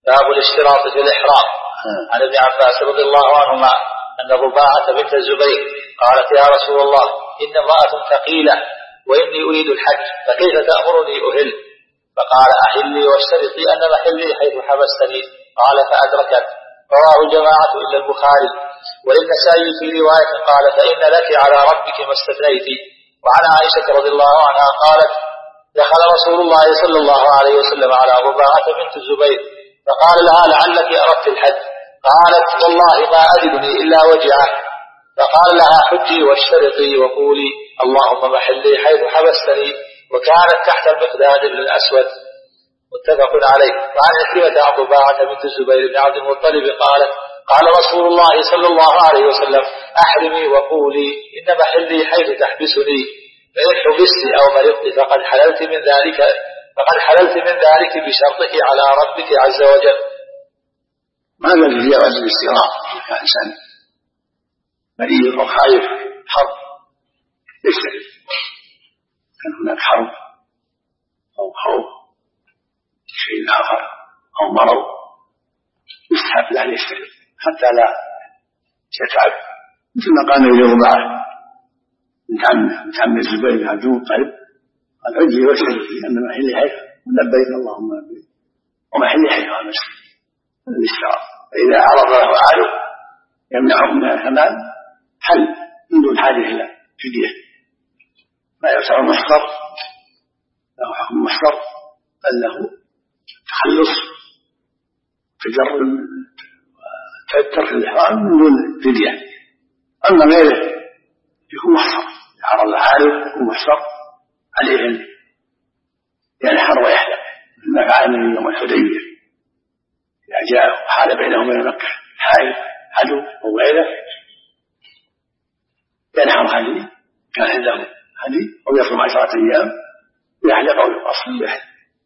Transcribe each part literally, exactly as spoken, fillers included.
باب الاشتراط في الإحرام. عن ابن عباس رضي الله عنهما أن رباعة بنت الزبير قالت يا رسول الله إن امرأة ثقيلة وإني أريد الحج فكيف تأمرني أهل؟ فقال أحلي واشترطي أن محلي حيث حبستني. قال فأدركت. رواه الجماعة إلا البخاري. وللنسائي في رواية قال فإن لك على ربك ما استثنيت. وعن عائشة رضي الله عنها قالت دخل رسول الله صلى الله عليه وسلم على رباعة بنت الزبير فقال لها لعلك أردت الحج؟ قالت والله ما أجدني إلا وجعه. فقال لها حجي واشترطي وقولي اللهم محلي حيث حبستني. وكانت تحت المقداد بن الأسود. متفق عليه. وعن عكرمة عن رباعة بنت الزبير بن عبد المطلب قالت قال رسول الله صلى الله عليه وسلم أحرمي وقولي إن محلي حيث تحبسني فإن حبست أو مرضت فقد حللت من ذلك فقد حللت من ذلك بشرطك على ربك عز وجل. ما الذي جاوز الاستغراق كان إنسان مريض أو خايف حرب يستغرق كان هناك حرب أو خوف شيء آخر أو مرض يستحب له يستغرق حتى لا يتعب مثل ما قال له معه من عم الزبير بن عبد المطلب قال عجي واشتركي أن محلي حيث لبيك اللهم لبيك ومحلي حيث المسجد الاشتراط. فإذا عرض له عارض يمنعه من الحمام حل من دون حاجة إلى فدية. ما يسع المحصر له حكم المحصر بل له تخلص تجرد ترك الإحرام من دون فدية. أما غيره يكون محصر عرض العارض يكون محصر عليه أن ينحر ويحلق ما فعل من يوم الحديبية إذا جاء وحال بينه وبين مكة حائل عدو أو غيره ينحر هدي كان عنده هدي أو يصوم عشرة أيام يحلق أو يقصر يحلق.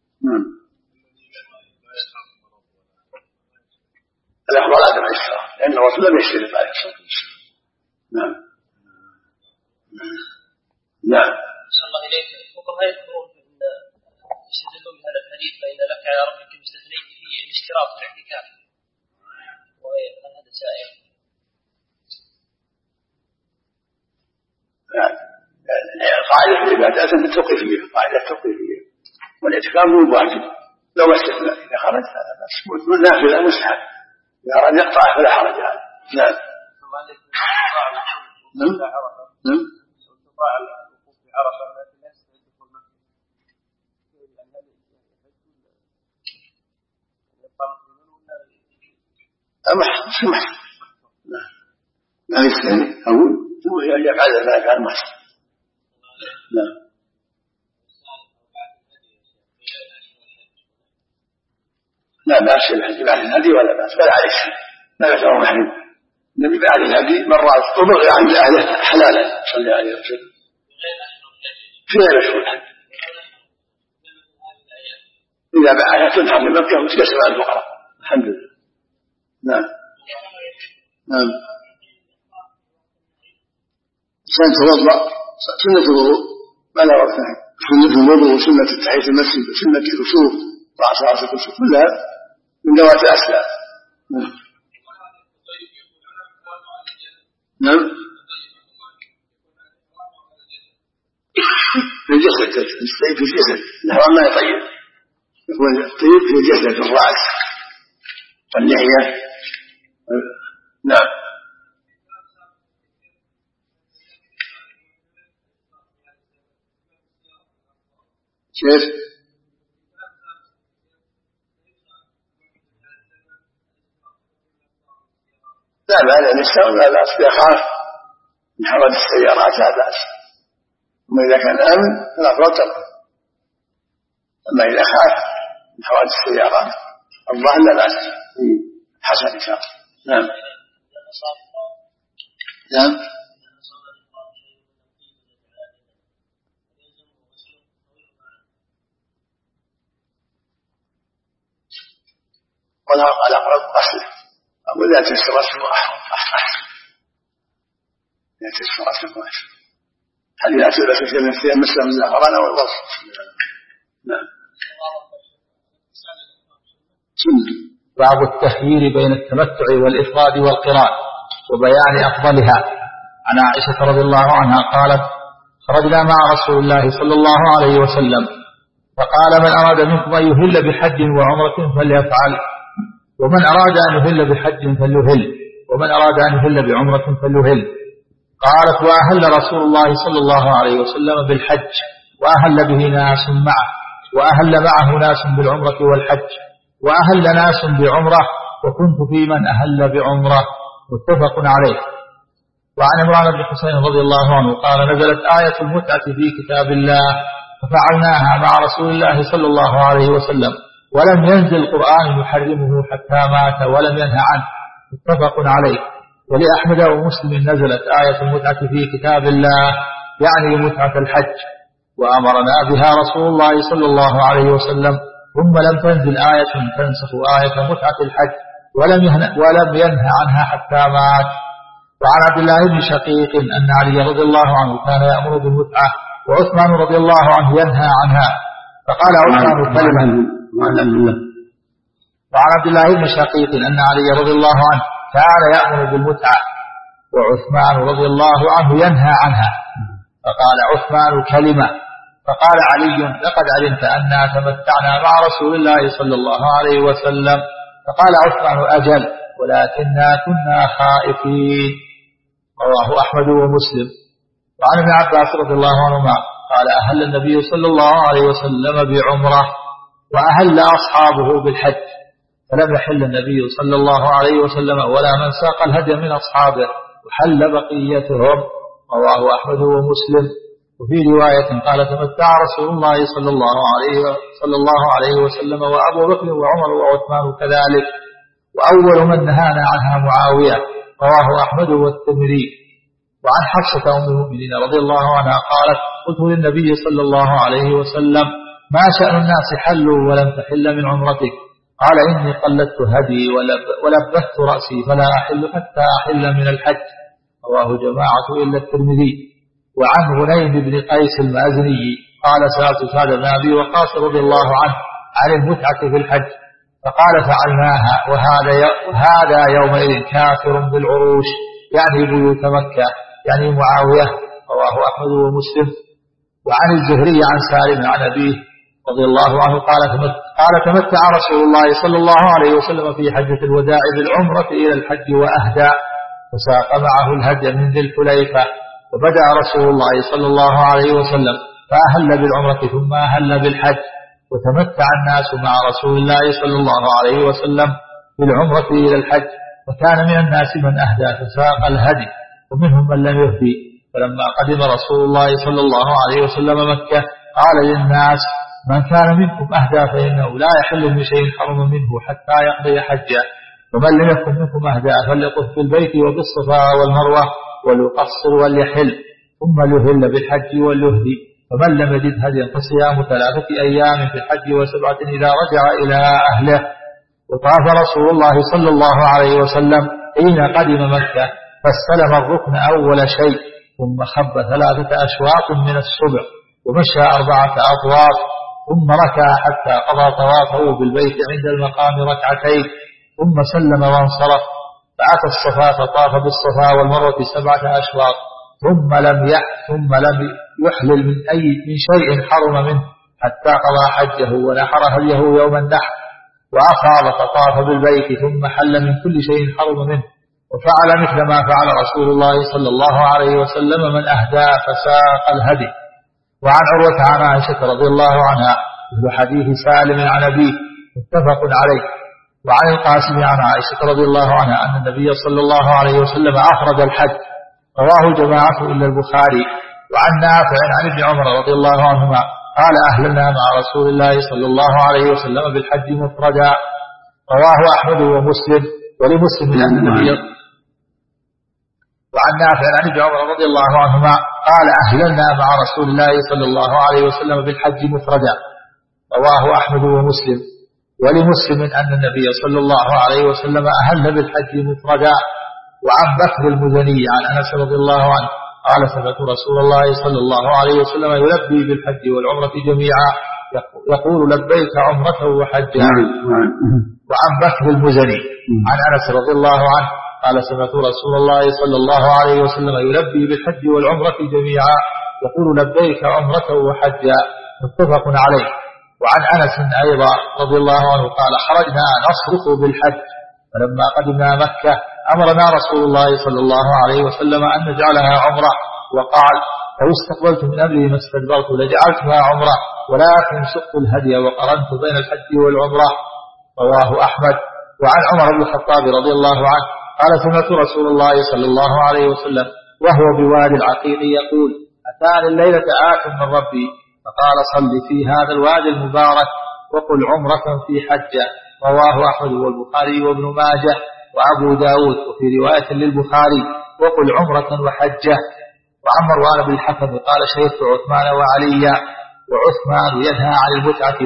الأفضل عدم الإشراف لأن الرسول لم يشترط عليه الصلاة والسلام. نعم نعم. صلى الله إليك الفقهاء يذكرون يستدلون بهذا الحديث فإن لك على ربك ما استثنيت في الاشتراط في الاعتكاف وهي هذا سائر. قاعدة العبادات التوقيفية قاعدة توقيفية والاعتكاف مو واجب لو استثنى إذا خرج هذا بس والنافلة مستحب إذا أراد يقطع فلا حرج عليه. نعم نعم نعم. أما سمح لا يستثني أقول هو يفعل ذلك عن محسن. لا لا بأس الحج بعد الهدي ولا بأس بل عليه لا يشعر محرم النبي بعد الهدي مرات وبغي عند أهله حلالا صلى عليه وسلم في غير أشهر الحج إذا بعثت تنحر لمكة وتكسر على الفقراء الحمد لله. نعم نعم. إنسان توضأ سنة الوضوء ما لا ركعتين سنة الوضوء وسنة تحية المسجد وسنة الكسوف رأس رأس الكسوف كلها من ذوات الأسباب. نعم نعم. في الجسد في الجسد الحرام ما يطيب يكون الطيب في الجسد الرأس واللحية. نعم كيف؟ لا لا الإنسان لا بأس يخاف من حوادث السيارات لا بأس أما إذا كان آمن فالأفضل تركه. أما إذا خاف من حوادث السيارات الظاهر لا بأس حسن إن شاء الله. نعم نعم. ولا على أقرب أصله أقول لا تسر أصله أحسن لا تسر أصله أحسن هل لا تلبس في نفسها مثل من الأخران أو الوصف. نعم سنة باب التخيير بين التمتع والإفراد والقران وبيان أفضلها. عن عائشة رضي الله عنها قالت: خرجنا مع رسول الله صلى الله عليه وسلم فقال: من أراد منكم أن يهل بحج وعمرة فليفعل، ومن أراد أن يهل بحج فليهل، ومن أراد أن يهل بعمرة فليهل. قالت: وأهل رسول الله صلى الله عليه وسلم بالحج وأهل به ناس معه، وأهل معه ناس بالعمرة والحج، وأهل ناس بعمرة، وكنت في من أهل بعمرة. متفق عليه. وعن عمران بن حسين رضي الله عنه قال: نزلت آية المتعة في كتاب الله ففعلناها مع رسول الله صلى الله عليه وسلم، ولم ينزل القرآن يحرمه حتى مات ولم ينهى عنه. متفق عليه. ولأحمد ومسلم نزلت آية المتعة في كتاب الله يعني متعة الحج، وأمرنا بها رسول الله صلى الله عليه وسلم، ثم لم تنزل آية تنسخ آية متعة الحج ولم ولم ينهى عنها حتى مات. وعن عبد الله بن شقيق أن علي رضي الله عنه كان يأمر بالمتعة وعثمان رضي الله عنه ينهى عنها، فقال عثمان كلمة. وعن عبد الله بن شقيق أن علي رضي الله عنه كان يأمر بالمتعة وعثمان رضي الله عنه ينهى عنها، فقال عثمان كلمة. فقال علي: لقد علمت أننا تمتعنا مع رسول الله صلى الله عليه وسلم. فقال عثمان: أجل، ولكننا كنا خائفين. رواه أحمد ومسلم. وعن ابن عباس رضي الله عنهما قال: أهل النبي صلى الله عليه وسلم بعمرة وأهل أصحابه بالحج، فلم يحل النبي صلى الله عليه وسلم ولا من ساق الهدي من أصحابه، وحل بقيتهم. رواه أحمد ومسلم. وفي رواية قال: تمتع رسول الله صلى الله عليه صلى الله عليه وسلم وأبو بكر وعمر وعثمان كذلك، وأول من نهانا عنها معاوية. رواه أحمد والترمذي. وعن حفصة أم المؤمنين رضي الله عنها قالت: قلت للنبي صلى الله عليه وسلم: ما شأن الناس حلوا ولم تحل من عمرتك؟ قال: إني قلدت هدي ولبثت رأسي فلا أحل حتى أحل من الحج. رواه جماعة إلا الترمذي. وعن غنيم بن قيس المازني قال: سألت سعد بن أبي وقاص رضي الله عنه عن المتعة في الحج، فقال: فعلناها، وهذا وهذا يومئذ كافر بالعروش، يعني بيوت مكة، يعني معاوية. رواه أحمد ومسلم. وعن الزهري عن سالم عن أبيه رضي الله عنه قال: قال تمتع رسول الله صلى الله عليه وسلم في حجة الوداع بالعمرة إلى الحج وأهدى، فساق معه الهدي من ذي الحليفة، وبدأ رسول الله صلى الله عليه وسلم فأهل بالعمرة ثم أهل بالحج، وتمتع الناس مع رسول الله صلى الله عليه وسلم بالعمرة إلى الحج، وكان من الناس من أهدى فساق الهدي، ومنهم من لم يهدي. فلما قدم رسول الله صلى الله عليه وسلم مكة قال للناس: من كان منكم أهدى فإنه لا يحل من شيء حرم منه حتى يقضي حجه، ومن لم يكن منكم أهدى فليطف بالبيت وبالصفا والمروة وليقصر وليحل، ثم ليهل بالحج وليهدي. فمن لم يجد هديا فصيام ثلاثة أيام في الحج وسبعة إذا رجع إلى أهله. وطاف رسول الله صلى الله عليه وسلم حين قدم مكة فاستلم الركن أول شيء، ثم خب ثلاثة أشواط من السبع، ومشى أربعة أطواف، ثم ركع حتى قضى طوافه بالبيت عند المقام ركعتين، ثم سلم وانصرف، فأتى الصفا فطاف بالصفا والمروة سبعة أشواط، ثم لم ثم لم يحلل من أي من شيء حرم منه حتى قضى حجه ونحر هديه يوم النحر، وأفاض فطاف بالبيت ثم حل من كل شيء حرم منه، وفعل مثل ما فعل رسول الله صلى الله عليه وسلم من أهدى فساق الهدي. وعن عروة عن عائشة رضي الله عنها مثل حديث سالم عن أبيه، متفق عليه. وعن القاسم عن عائشة رضي الله عنها أن النبي صلى الله عليه وسلم أفرد الحج، رواه جماعة إلا البخاري. وعن نافع عن ابن عمر رضي الله عنهما قال: أهلنا مع رسول الله صلى الله عليه وسلم بالحج مفردا. رواه أحمد ومسلم. ولمسلم أن النبي وعن نافع عن ابن عمر رضي الله عنهما قال: أهلنا مع رسول الله صلى الله عليه وسلم بالحج مفردا. رواه أحمد ومسلم. ولمسلم أن النبي صلى الله عليه وسلم أهل بالحج مفردا. وعن بكر المزني عن أنس رضي الله عنه قال: سمعت رسول الله صلى الله عليه وسلم يلبي بالحج والعمرة جميعا، يقول: لبيك عمرة وحجا. وعن بكر المزني عن أنس رضي الله عنه قال سمعت رسول الله صلى الله عليه وسلم يلبي بالحج والعمرة جميعا يقول لبيك عمرة وحجا متفق عليه. وعن أنس أيضا رضي الله عنه قال خرجنا نصرف بالحج فلما قدمنا مكة أمرنا رسول الله صلى الله عليه وسلم أن نجعلها عمرة وقال لو استقبلت من أمري ما استدبرت لجعلتها عمرة ولكن سقت الهدي وقرنت بين الحج والعمرة رواه أحمد. وعن عمر بن الخطاب رضي الله عنه قال سمعت رسول الله صلى الله عليه وسلم وهو بوادي العقيق يقول أتاني الليلة آت من ربي فقال صل في هذا الوادي المبارك وقل عمرة في حجة رواه أحمد والبخاري وابن ماجه وأبو داود وفي رواية للبخاري وقل عمرة وحجة. وعن مروان بن الحكم قال شهدت عثمان وعليا وعثمان ينهى عن المتعة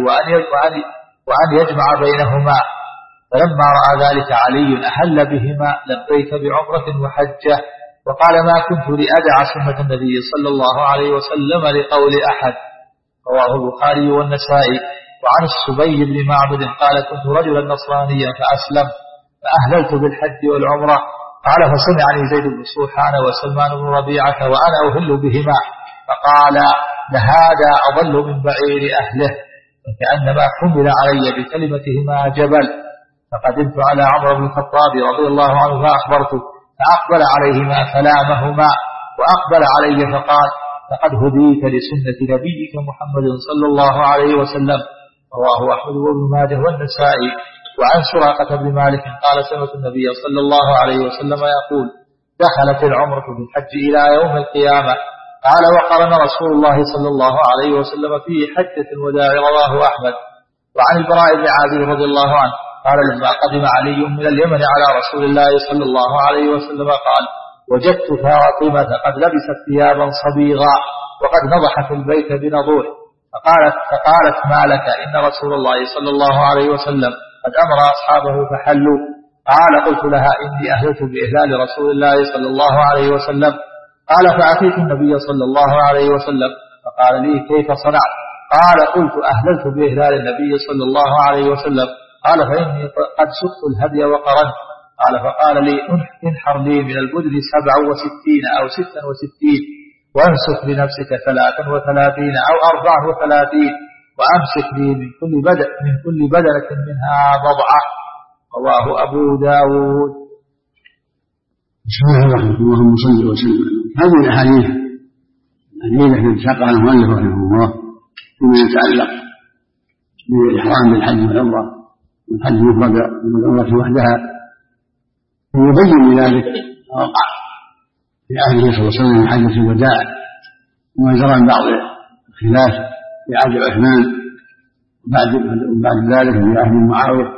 وأن يجمع بينهما فلما رأى ذلك علي أهل بهما لبيك بعمرة وحجة وقال ما كنت لأدع سنة النبي صلى الله عليه وسلم لقول أحد رواه البخاري والنسائي. وعن السبي بن معبد قال كنت رجلا نصرانيا فأسلم فأهللت بالحج والعمرة قال فسمعني زيد بن سوحان وسلمان بن ربيعة وأنا أهل بهما فقال لهذا أضل من بعير أهله فكأنما حمل علي بكلمتهما جبل فقدمت على عمرو بن الخطاب رضي الله عنه فأخبرته فأقبل عليهما فلامهما وأقبل علي فقال لقد هديت لسنة نبيك محمد صلى الله عليه وسلم رواه أحمد وابن ماجه والنسائي. وعن سراقة بن مالك قال سمعت النبي صلى الله عليه وسلم يقول دخلت العمرة بالحج إلى يوم القيامة قال وقرن رسول الله صلى الله عليه وسلم في حجة الوداع رواه أحمد. وعن البراء بن عازب رضي الله عنه قال لما قدم علي من اليمن على رسول الله صلى الله عليه وسلم قال وجدت فاطمة قد لبست ثيابا صبيغا وقد نضحت البيت بنضوح فقالت, فقالت ما لك إن رسول الله صلى الله عليه وسلم قد أمر أصحابه فحلوا قال قلت لها إني أهلت بإهلال رسول الله صلى الله عليه وسلم قال فأتيت النبي صلى الله عليه وسلم فقال لي كيف صنعت قال قلت أهللت بإهلال النبي صلى الله عليه وسلم قال فإني قد سقت الهدي وقرنت قال فقال لي انحر لي من البدن سبع وستين أو ستا وستين وانسك لنفسك ثلاثا وثلاثين أو أربع وثلاثين وأمسك لي من كل بدن من كل بدنة منها بضعة رواه أبو داود. بسم الله الرحمن الرحيم اللهم صل وسلم. هذه الأحاديث التي ساقها المؤلف رحمه الله فيما يتعلق بالإحرام بالحج والعمرة والحج مفرد والعمرة وحدها يبين بذلك وقع في عهده صلى الله عليه وسلم من حجة الوداع وما جرى من بعض الخلاف في عهد عثمان وبعد وبعد ذلك في عهد معاوية.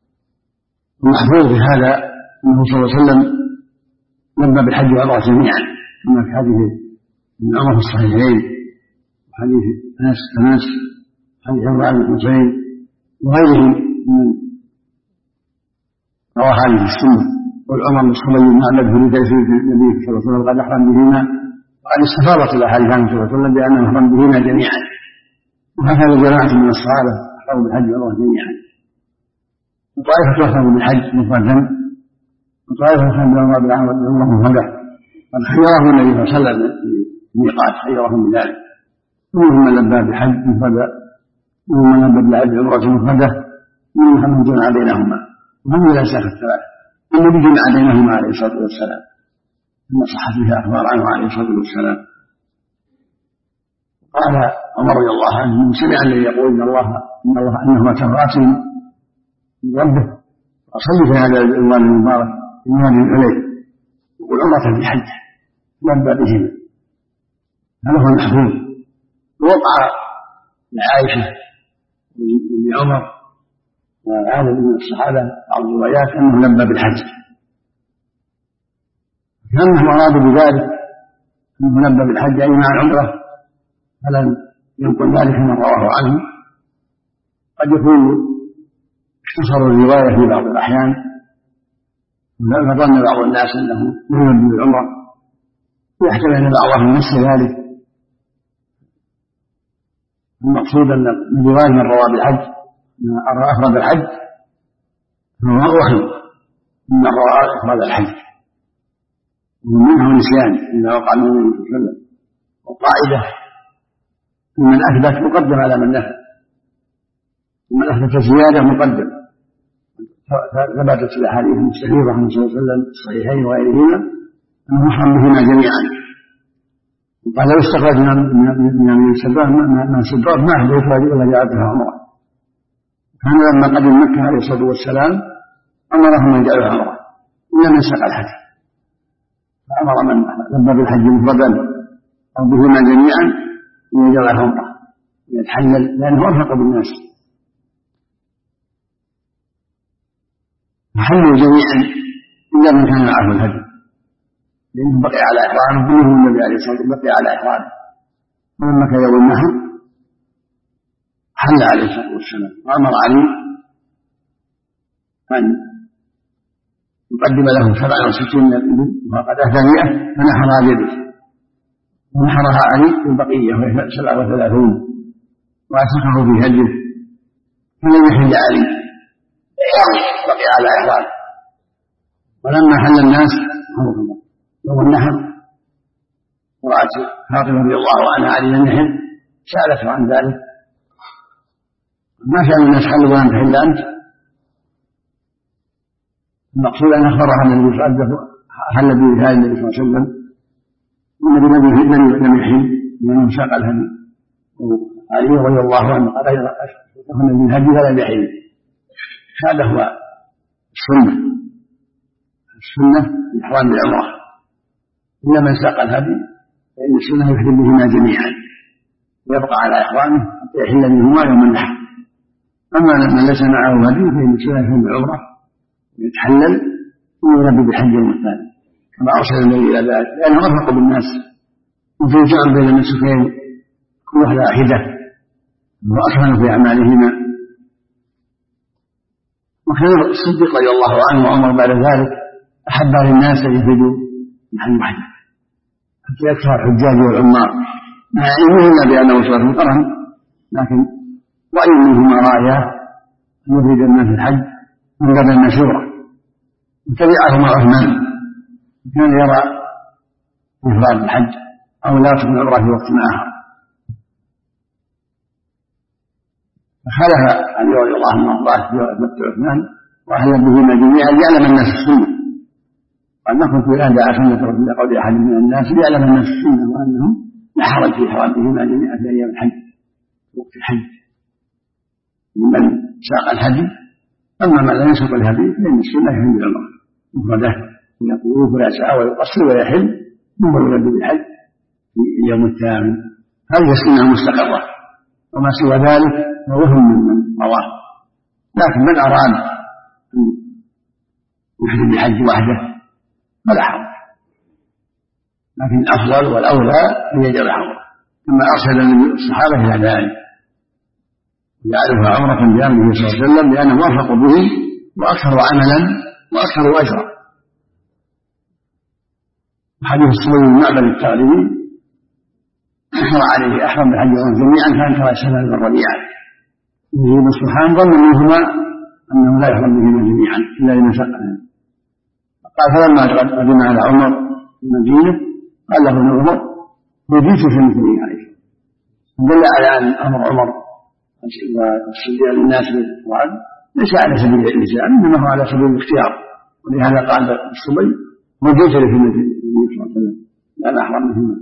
ومحفوظ في هذا أنه صلى الله عليه وسلم لبى بالحج والعمرة جميعا كما في حديث ابن عمر في الصحيحين وحديث أنس أنس حديث عمران بن حسين وغيرهم من روى هذه السنة. والعمر بن الصبي المعلب في تيسير النبي صلى الله عليه وسلم قد أحرم بهما وقد استفاضت الأحاديث عنه صلى الله عليه وسلم بأنه أحرم بهما جميعا وهكذا جماعة من الصحابة أحرموا بالحج والعمرة جميعا وطائفة أحرموا بالحج مفردا وطائفة أحرموا بالعمرة مفردا قد خيرهم النبي صلى الله عليه وسلم في الميقات خيرهم بذلك ومنهم من لبى بالحج مفردا ومنهم من لبى بالعمرة مفردا ومنهم من جمع بينهما وهم لا شك الثلاث النبي جمع بينهما عليه الصلاة والسلام ثم صحت فيها أخبار عنه عليه الصلاة والسلام. قال عمر رضي الله عنه من سمع الذي يقول إن الله إن الله أنه تمرات من ربه أصلي في هذا العنوان المبارك عنوان إليه يقول عمرة في حج لبى بهما هذا هو المحفوظ. ووقع لعائشة ولعمر وعدد من الصحابة بعض الروايات أنه لبى بالحج كأنهم أرادوا بذلك أنه لبى بالحج أي مع العمرة فلم ينقل ذلك من رواه عنه. قد يكون اختصروا الرواية في بعض الأحيان فظن بعض الناس أنه يلبى بالعمرة ويحتمل أن بعضهم نسي ذلك. المقصود أن من رواية من رواه بالحج أفرد الحج هو وهم إنه أفراد الحج ومنه نسيان إذا وقع من النبي صلى الله عليه وسلم. والقاعدة من أثبت مقدم على من نفى، ومن أثبت زيادة مقدم. ثبتت الأحاديث المستفيضة عن صلى الله عليه وسلم الصحيحين وغيرهما أنه محرم بهما جميعا. وقال لو استخرجنا من من السباب من سباب ما هو يخرج إلا جعلتها عمرة. كان لما قدم مكة عليه الصلاة والسلام أمرهم أن يجعلها عمرة إلا من ساق الحج، فأمر من لبى بالحج مفردا أو بهما جميعا أن يجعلها عمرة يتحلل لأنه أرفق بالناس. فحلوا جميعا إلا من كان معه الهدي، لأنه بقي على إحرامه منه النبي عليه الصلاة والسلام بقي على إحرامه. فلما كان يوم النحر حل عليه الصلاة والسلام وأمر علي أن يقدم له سبعة وستين من الإبل وقد أهدى مئة فنحرها بيده، ونحرها علي بالبقية وهي سبعة وثلاثون وأسقه في هديه فلم يحل علي بقي على إحرامه. ولما حل الناس يوم النحر ورأت فاطمة رضي الله عنها علي النحر سألته عن ذلك، ما شأن الناس حلوا وأنت حل أنت؟ المقصود أن أخبرها أن النبي صلى الله عليه وسلم حل بهذا النبي صلى الله عليه وسلم والنبي لم يحل لأنه ساق الهدي، وعلي رضي الله عنه قال أشركه النبي الهدي فلم يحل. هذا هو السنة. السنة الإحرام بالعمرة إلا من ساق الهدي فإن السنة يحرم بهما جميعا ويبقى على إحرامه حتى يحل منهما يوم النحر. أما من ليس معه هدي فإن السنة يحرم بالعمرة ويتحلل ويلبي بالحج يوم الثاني كما أرسل النبي إلى ذلك لأنه أرفق بالناس وفي جمع بين النسكين كل واحدة واحدة وأكمل في أعمالهما. وكان الصديق رضي الله عنه وعمر بعد ذلك أحب للناس أن يفيدوا محل واحدة حتى يكثر الحجاج والعمار مع علمه إلا بأنه شرف القرن، لكن رأي منهما رأيه أن يفيد الناس الحج من قبل المشورة. وتبعهما عثمان كان يرى إفراد الحج أو لا تكون عمرة في وقت آخر، فخلف علي رضي الله عنه وارضاه في متى عثمان وأهل بهما جميعا ليعلم الناس السنة. قال ما كنت أهدى سنة لقول أحد من الناس ليعلم الناس السنة وأنه لا حرج في إحرام بهما جميعا في أيام الحج وقت الحج لمن ساق الهدي. أما من لم يسق الهدي فإن السنة يحل بالعمرة مفردة يطوف ولا يسعى ويقصر ويحل ثم يلبي بالحج في اليوم الثامن. هذه السنة مستقرة، وما سوى ذلك فوهم من رواه. لكن من أراد أن يحرم بالحج وحده فلا حرج، لكن الأفضل والأولى أن يجعل عمرة كما أرسل النبي الصحابة إلى ذلك يعرفها عمرة بأمره صلى الله عليه وسلم لأنه أرفق به وأكثر عملا وأكثر أجرا. حديث الصبي بن معبد التغلبي أحرى عليه أحرم بالحج جميعا فأنكر سهل بن ربيعة يجيب الصحان ظن منهما أنه لا يحرم بهما جميعا إلا لمن سقنا. قال فلما قدم على عمر في المدينة قال له ابن عمر بديت في المدينة عليه دل على أن أمر عمر والصديق للناس بالقرآن ليس على سبيل الإلزام إنما هو على سبيل الاختيار. ولهذا قال الصبي وجدت في النبي صلى الله عليه وسلم لا أحرم بهما.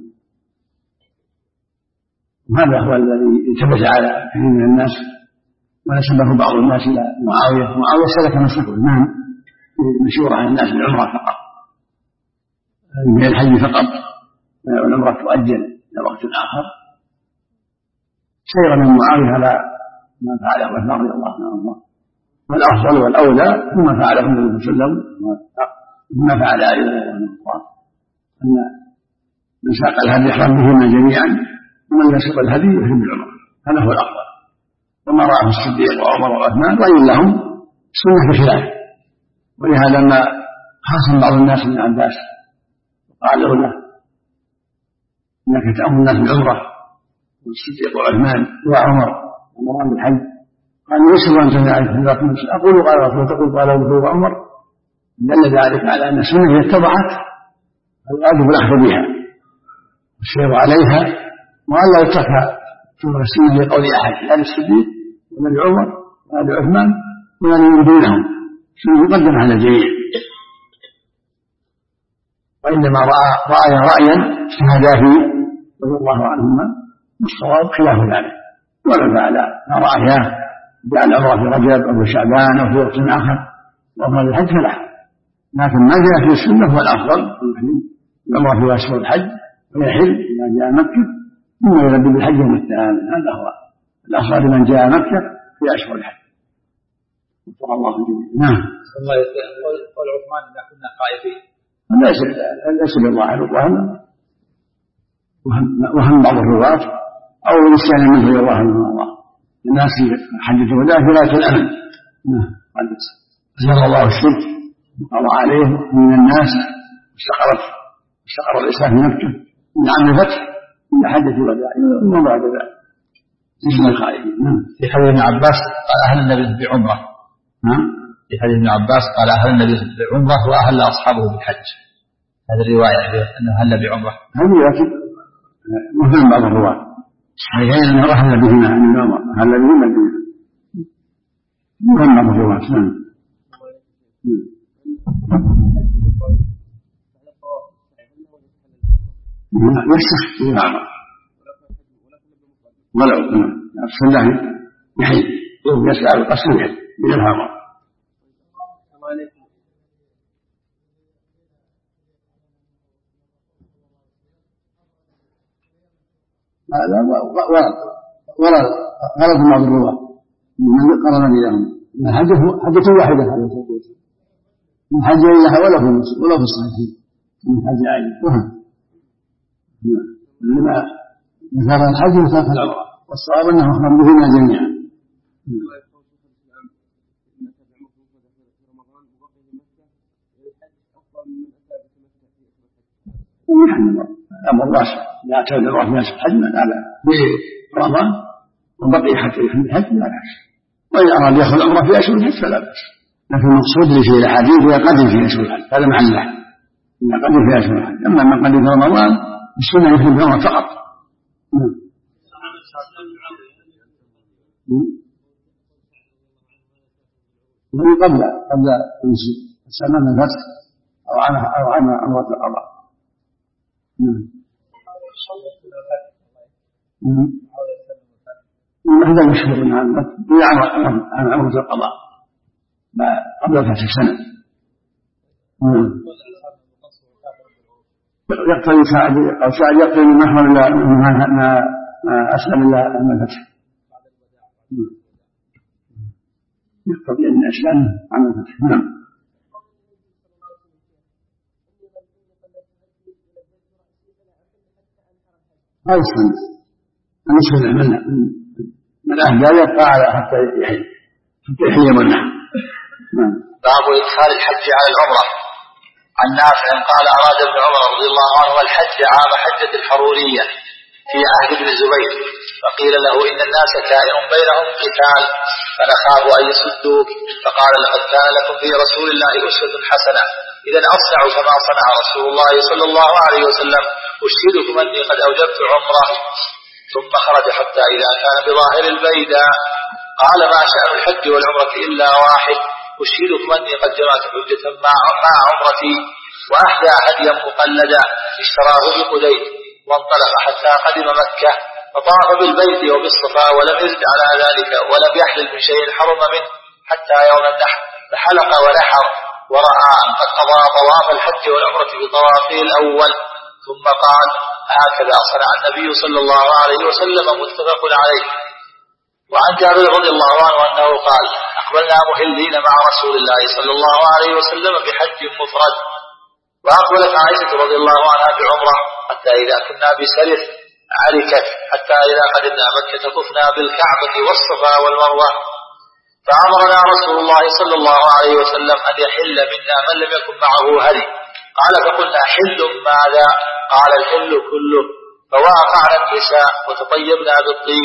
وهذا هو الذي التبس على كثير من الناس ونسبه بعض الناس إلى معاوية. معاوية سلك مسلكه نعم مشهور عن الناس العمرة فقط من الحج فقط والعمرة تؤجل إلى وقت آخر سير من معاوية على ما فعله عثمان رضي الله عنه. والأفضل والأولى ثم فعله النبي صلى الله عليه وسلم ثم فعل علي رضي الله عنه أن من ساق الهدي يحرم بهما جميعا ومن لا ساق الهدي يحرم بالعمرة. هذا هو الأفضل. وما رآه الصديق وعمر وعثمان رأي لهم سنة بخلافه. ولهذا لما خاصم بعض الناس من عباس قالوا له انك تأمر الناس بالعمرة والصديق وعثمان وعمر ومران بالحج قال يسر أن تنعي أقول قال رسول تقول قال أبو بكر وعمر دل ذلك على أن السنة هي اتبعت الواجب الأخذ بها والسير عليها وأن لا يتركها تمر السنة لقول أحد لا للصديق ولا لعمر ولا لعثمان ولا لمن دونهم السنة مقدمة على الجميع وإنما رأى رأي رأيا اجتهدا فيه رضي الله عنهما والصواب خلاف ذلك ولا فعل ما رأيه جعل العمرة في رجب أو في شعبان أو في وقت آخر وأفضل الحج فلا لكن ما جاء في السنة هو الأفضل العمرة في أشهر الحج ويحل إذا جاء مكة ثم يلبي بالحج يوم الثامن هذا هو الأفضل لمن جاء مكة في أشهر الحج وفق الله الجميع. نعم. ثم يقول عثمان إذا كنا خائفين ليس بالظاهر وهم وهم بعض الرواة أو نسيان منه رضي الله عنه الله الناس في حجة الوداع في غاية الأمن. أزال الله الشرك وقضى عليه من الناس واستقرت استقر الإسلام في مكة من عام الفتح إلى حجة الوداع وما بعد ذلك اسم الخائفين. في حديث ابن عباس قال أهل النبي بعمرة. نعم. في حديث ابن عباس قال أهل النبي بعمرة وأهل أصحابه بالحج. هذه الرواية أنه هل بعمرة. هذه لكن مهم بعض الرواة صحيحين أنه أهل بهما عن العمر أهل بهما مهم بعض الرواة. يسخ نعم ولو أفسد الله يحيي يسعى القصر يحيي من الهامر. هذا ورد غلط بعض الرواة من قرن لهم من حجة حجة واحدة عليه الصلاة والسلام من حج إليها ولا في ولا في الصحيحين من حج عين وهم لما ذكر الحج وذكر العمرة والصواب أنه أخبر بهما جميعا. أمر واسع لا اعتمد الله في ناس الحج من هذا في رمضان وبقي حتى يحل الحج لا بأس وإذا أراد يأخذ العمرة في أشهر الحج فلا بأس لكن المقصود اللي فيه الأحاديث هو يقدم في أشهر الحج هذا محله يقدم في أشهر الحج أما من قدم في رمضان السنة يكون في رمضان فقط. ومن قبل قبل سنة من الفتح أو عن أو عن عمرة القضاء. هذا مشهور عن عن عمرة القضاء قبل فتح السنة. يقتضي ساعد أو ساعد يقتضي من محور الله ما أسلم الله من الفتح يقتضي أن أسلم عن الفتح. نعم. هذا السنة المسلم من من أهدى يبقى على حتى يحيي حتى يحيي منها. باب إدخال الحج على العمرة. عن نافع قال أراد ابن عمر رضي الله عنه الحج عام حجة الحرورية في عهد ابن الزبير فقيل له إن الناس كائن بينهم قتال فنخاف أن يصدوك فقال لقد كان لكم في رسول الله أسوة حسنة إذا أصنع كما صنع رسول الله صلى الله عليه وسلم أشهدكم أني قد أوجبت عمرة. ثم خرج حتى إذا كان بظاهر البيداء قال ما شأن الحج والعمرة إلا واحد أشهدكم أني قد جمعت حجة مع عمرتي وأهدى هديا مقلدا اشتراه بقديد وانطلق حتى قدم مكة فطاف بالبيت وبالصفا ولم يزد على ذلك ولم يحلل من شيء حرم منه حتى يوم النحر فحلق ونحر ورأى أن قد قضى طواف الحج والعمرة بطوافه الأول ثم قال هكذا صنع النبي صلى الله عليه وسلم متفق عليه. وعن جابر رضي الله عنه أنه قال أقبلنا مهلين مع رسول الله صلى الله عليه وسلم بحج مفرد وأقبلت عائشة رضي الله عنها بعمرة حتى إذا كنا بسرف عركت حتى إذا قدمنا مكة طفنا بالكعبة والصفا والمروة فأمرنا رسول الله صلى الله عليه وسلم أن يحل منا من لم يكن معه هدي قال فقلنا حل ماذا؟ قال الحل كله فواقعنا النساء وتطيبنا بالطيب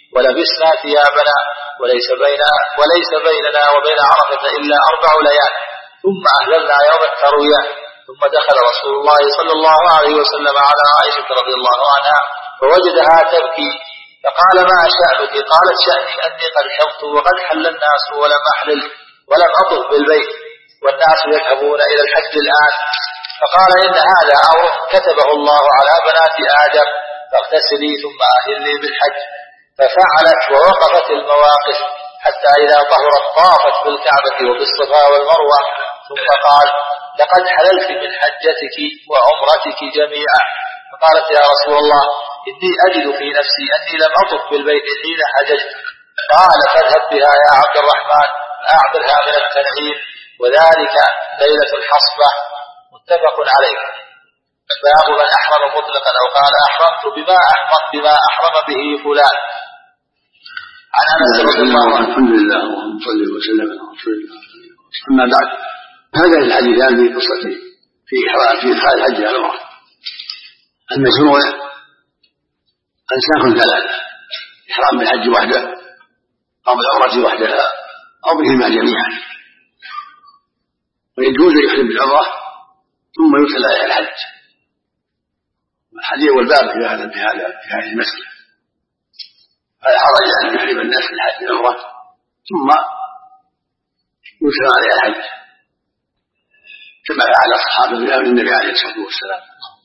ولبسنا ثيابنا وليس بيننا وليس بيننا وبين عرفة إلا أربع ليال ثم أهللنا يوم التروية. ثم دخل رسول الله صلى الله عليه وسلم على عائشة رضي الله عنها فوجدها تبكي فقال ما شأنك؟ قالت شأني أني قد حفظت وقد حل الناس ولم أحلل ولم أطف بالبيت والناس يذهبون إلى الحج الآن. فقال إن هذا أمر كتبه الله على بنات آدم فاغتسلي ثم أهلي بالحج. ففعلت ووقفت المواقف حتى إذا طهرت طافت بالكعبة وبالصفا والمروة ثم قال لقد حللت من حجتك وعمرتك جميعا. فقالت يا رسول الله إني أجد في نفسي أني لم أطف بالبيت حين حججت. قال فاذهب بها يا عبد الرحمن أعملها من التنعيم وذلك ليلة الحصبة. متفق عليه. باب من أحرم مطلقا أو قال أحرمت بما أحرم بما أحرم به فلان. عن أنس رضي الله عنه. الحمد لله اللهم صل وسلم على رسول الله. أما بعد هذا الحديثان في قصته في إحرام في إدخال الحج على العمرة المشروع أنساك ثلاثة: إحرام بالحج وحده أو بالعمرة وحدها أو بهما جميعا. ويجوز يحرم بالعمرة ثم يرسل عليها الحج. الحديث والباب في هذا في هذا في هذه المسألة. فلا حرج أن يحرم الناس بالحج والعمرة ثم يرسل عليها الحج كما فعل الصحابة في أمر النبي عليه الصلاة والسلام.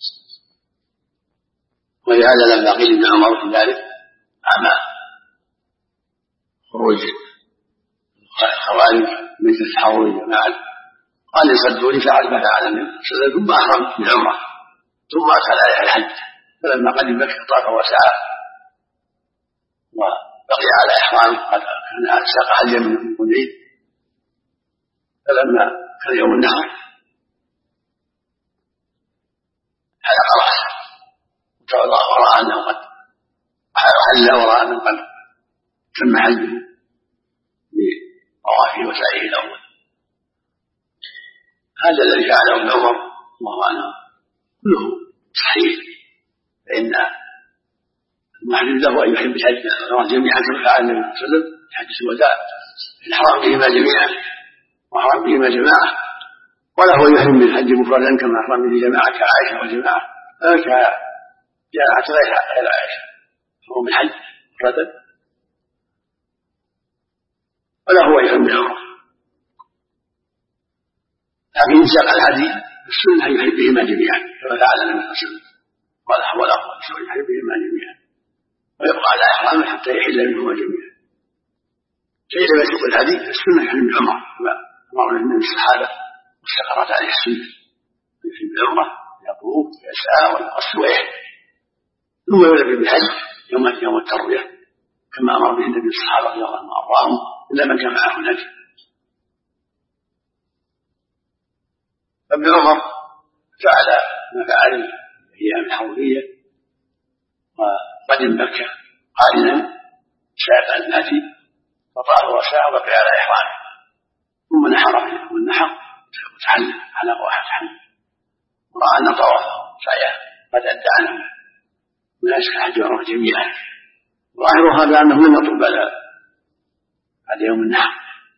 ولهذا لما قيل ابن عمر في ذلك أما خروج الخوارج من تتحول جماعة قال يصدوني فعل ما فعل النبي صلى الله عليه وسلم ثم أحرم بالعمرة ثم أدخل عليها الحج. فلما قدم مكة طاف وسعى وبقي على إحرام قد كان ساق حجا من العيد. فلما كان يوم النحر حلق رأسه ورأى أنه قد حل ورأى أنه قد تم حجه بطوافه وسعيه الأول. هذا الذي فعله ابن عمر الله عنه كله صحيح، فإن المحرم له أن يحرم بالحج والعمرة جميعا كما فعل النبي صلى الله عليه وسلم في حج الوداع الإحرام بهما جميعا وإحرام بهما جماعة، وله أن يحرم بالحج مفردا كما أحرم به جماعة كعائشة وجماعة كجماعة غير عائشة فهو بالحج مفردا، وله أن يحرم بالعمرة. لكن إن ساق الحديث السنة أن يحرم بهما جميعا كما فعل النبي صلى الله عليه وسلم، قال هو الأفضل أن يحرم بهما جميعا ويبقى على إحرامه حتى يحل منهما جميعا. فإذا لم يسوق الحديث السنة يحرم بالعمرة كما أمر النبي الصحابة واستقرت عليه السنة يحرم بالعمرة يطوف ويسعى ويقص ويحرم ثم يلبي بالحج يوم يوم التروية كما أمر به النبي الصحابة رضي الله عنهم وأرضاهم إلا من كان معه الهدي. ابن عمر فعل ما فعل في أيام الحرورية وقدم مكة قائلا ساق الهدي فطاف وسعى وبقي على إحرامه ثم نحر في والنحر وتحلل على واحد حل ورأى أن طوافه سعيه قد أدى عنه مناسك الحج والعمرة جميعا، ظاهرها بأنه لم يطلب بعد يوم النحر،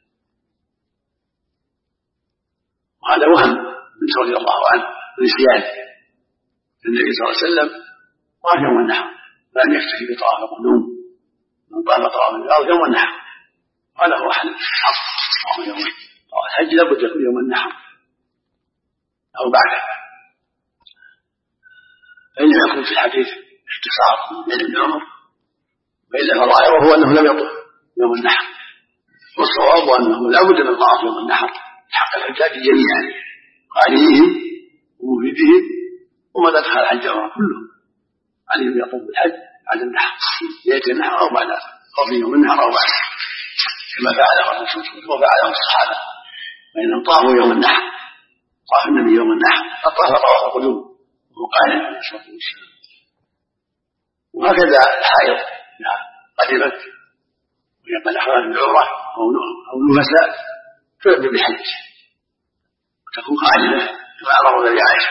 وهذا وهم من رضي الله عنه ونسيان النبي صلى الله عليه وسلم طاف يوم النحر لم يكتفي بطواف القدوم من طاف طواف الأرض يوم النحر، هذا هو حل الحق يوم الحج لابد يكون يوم النحر أو بعده. فإن لم يكن في الحديث اختصار من ابن عمر فإلا فظاهره هو أنه لم يطف يوم النحر، والصواب أنه لا بد من طواف يوم النحر حق الحجاج جميعا قارئهم ومفردهم ومن أدخل الحج والعمرة كلهم عليهم يطوف بالحج بعد النحر يأتي النحر أو بعد أو في يوم النحر أو بعد كما فعله الرسول وفعله الصحابة فإنهم طافوا يوم النحر طاف النبي يوم النحر فطاف طواف القدوم وهو قائم عليه الصلاة والسلام. وهكذا الحائض إذا قدمت ويقبل أحوال العمرة أو نفساء تلبي بالحج وتكون قائمة كما أمر النبي عائشة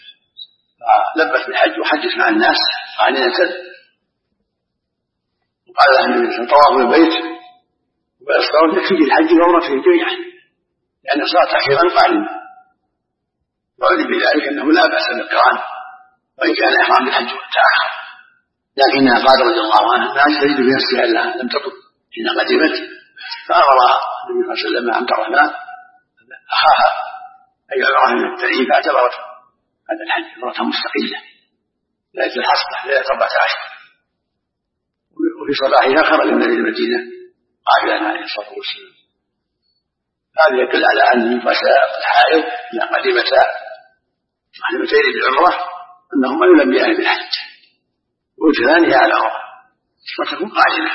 فلبت بالحج وحجت مع الناس قائمة قال له النبي صلى الله عليه وسلم طواف البيت ويصدرون يكفي الحج وعمرته جميعا لأن صلاة أخيرا قارنة وعلم بذلك أنه لا بأس بالقران وإن كان إحرام بالحج والتأخر لكنها قال رضي الله عنها أنها تجد بنفسها أنها لم تطب حين قدمت فأمر النبي صلى الله عليه وسلم عبد الرحمن أخاها أي عمرها من التنعيم فاعتبرت هذا الحج عمرة مستقلة ليلة الحصبة ليلة أربعة عشر وفي صباحها خرج النبي المدينة قابلا عليه الصلاة والسلام. هذا يدل على أن النفساء الحائض إذا قدمتا قدمتين بالعمرة أنهما يلبيان بالحج وجهانها على عمرة وتكون قائمة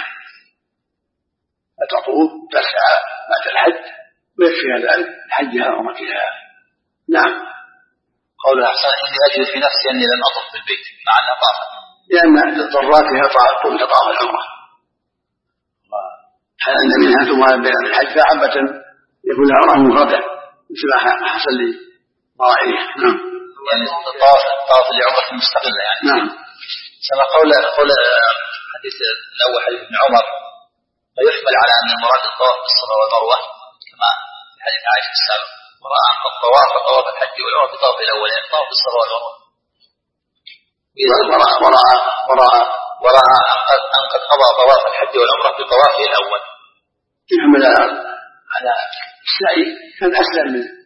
فتطوف تسعى بعد الحج ويكفيها ذلك حجها وعمرتها. نعم. قول أحسن إني أجد في نفسي أني لن أطف بالبيت مع أنها طافت لأن ضراتها طول طواف العمرة حللنا منها ثم لبينا بالحج فحبة يكون لها عمرة مفردة مثل ما حصل لي طائرها. نعم. يعني طاف طاف لعمرة مستقلة يعني. نعم. سمع قول قول حديث الأول حديث ابن عمر ويحمل على أن المراد الطواف بالصفا والمروة كما في حديث عائشة السابق ورأى أن قد طواف طواف الحج والعمرة بطواف الأول يعني طواف بالصفا والمروة ورأى ورأى ورأى ورأى أن قد أن قد قضى طواف الحج والعمرة بطوافه الأول. يحمل على السعي كان أسلم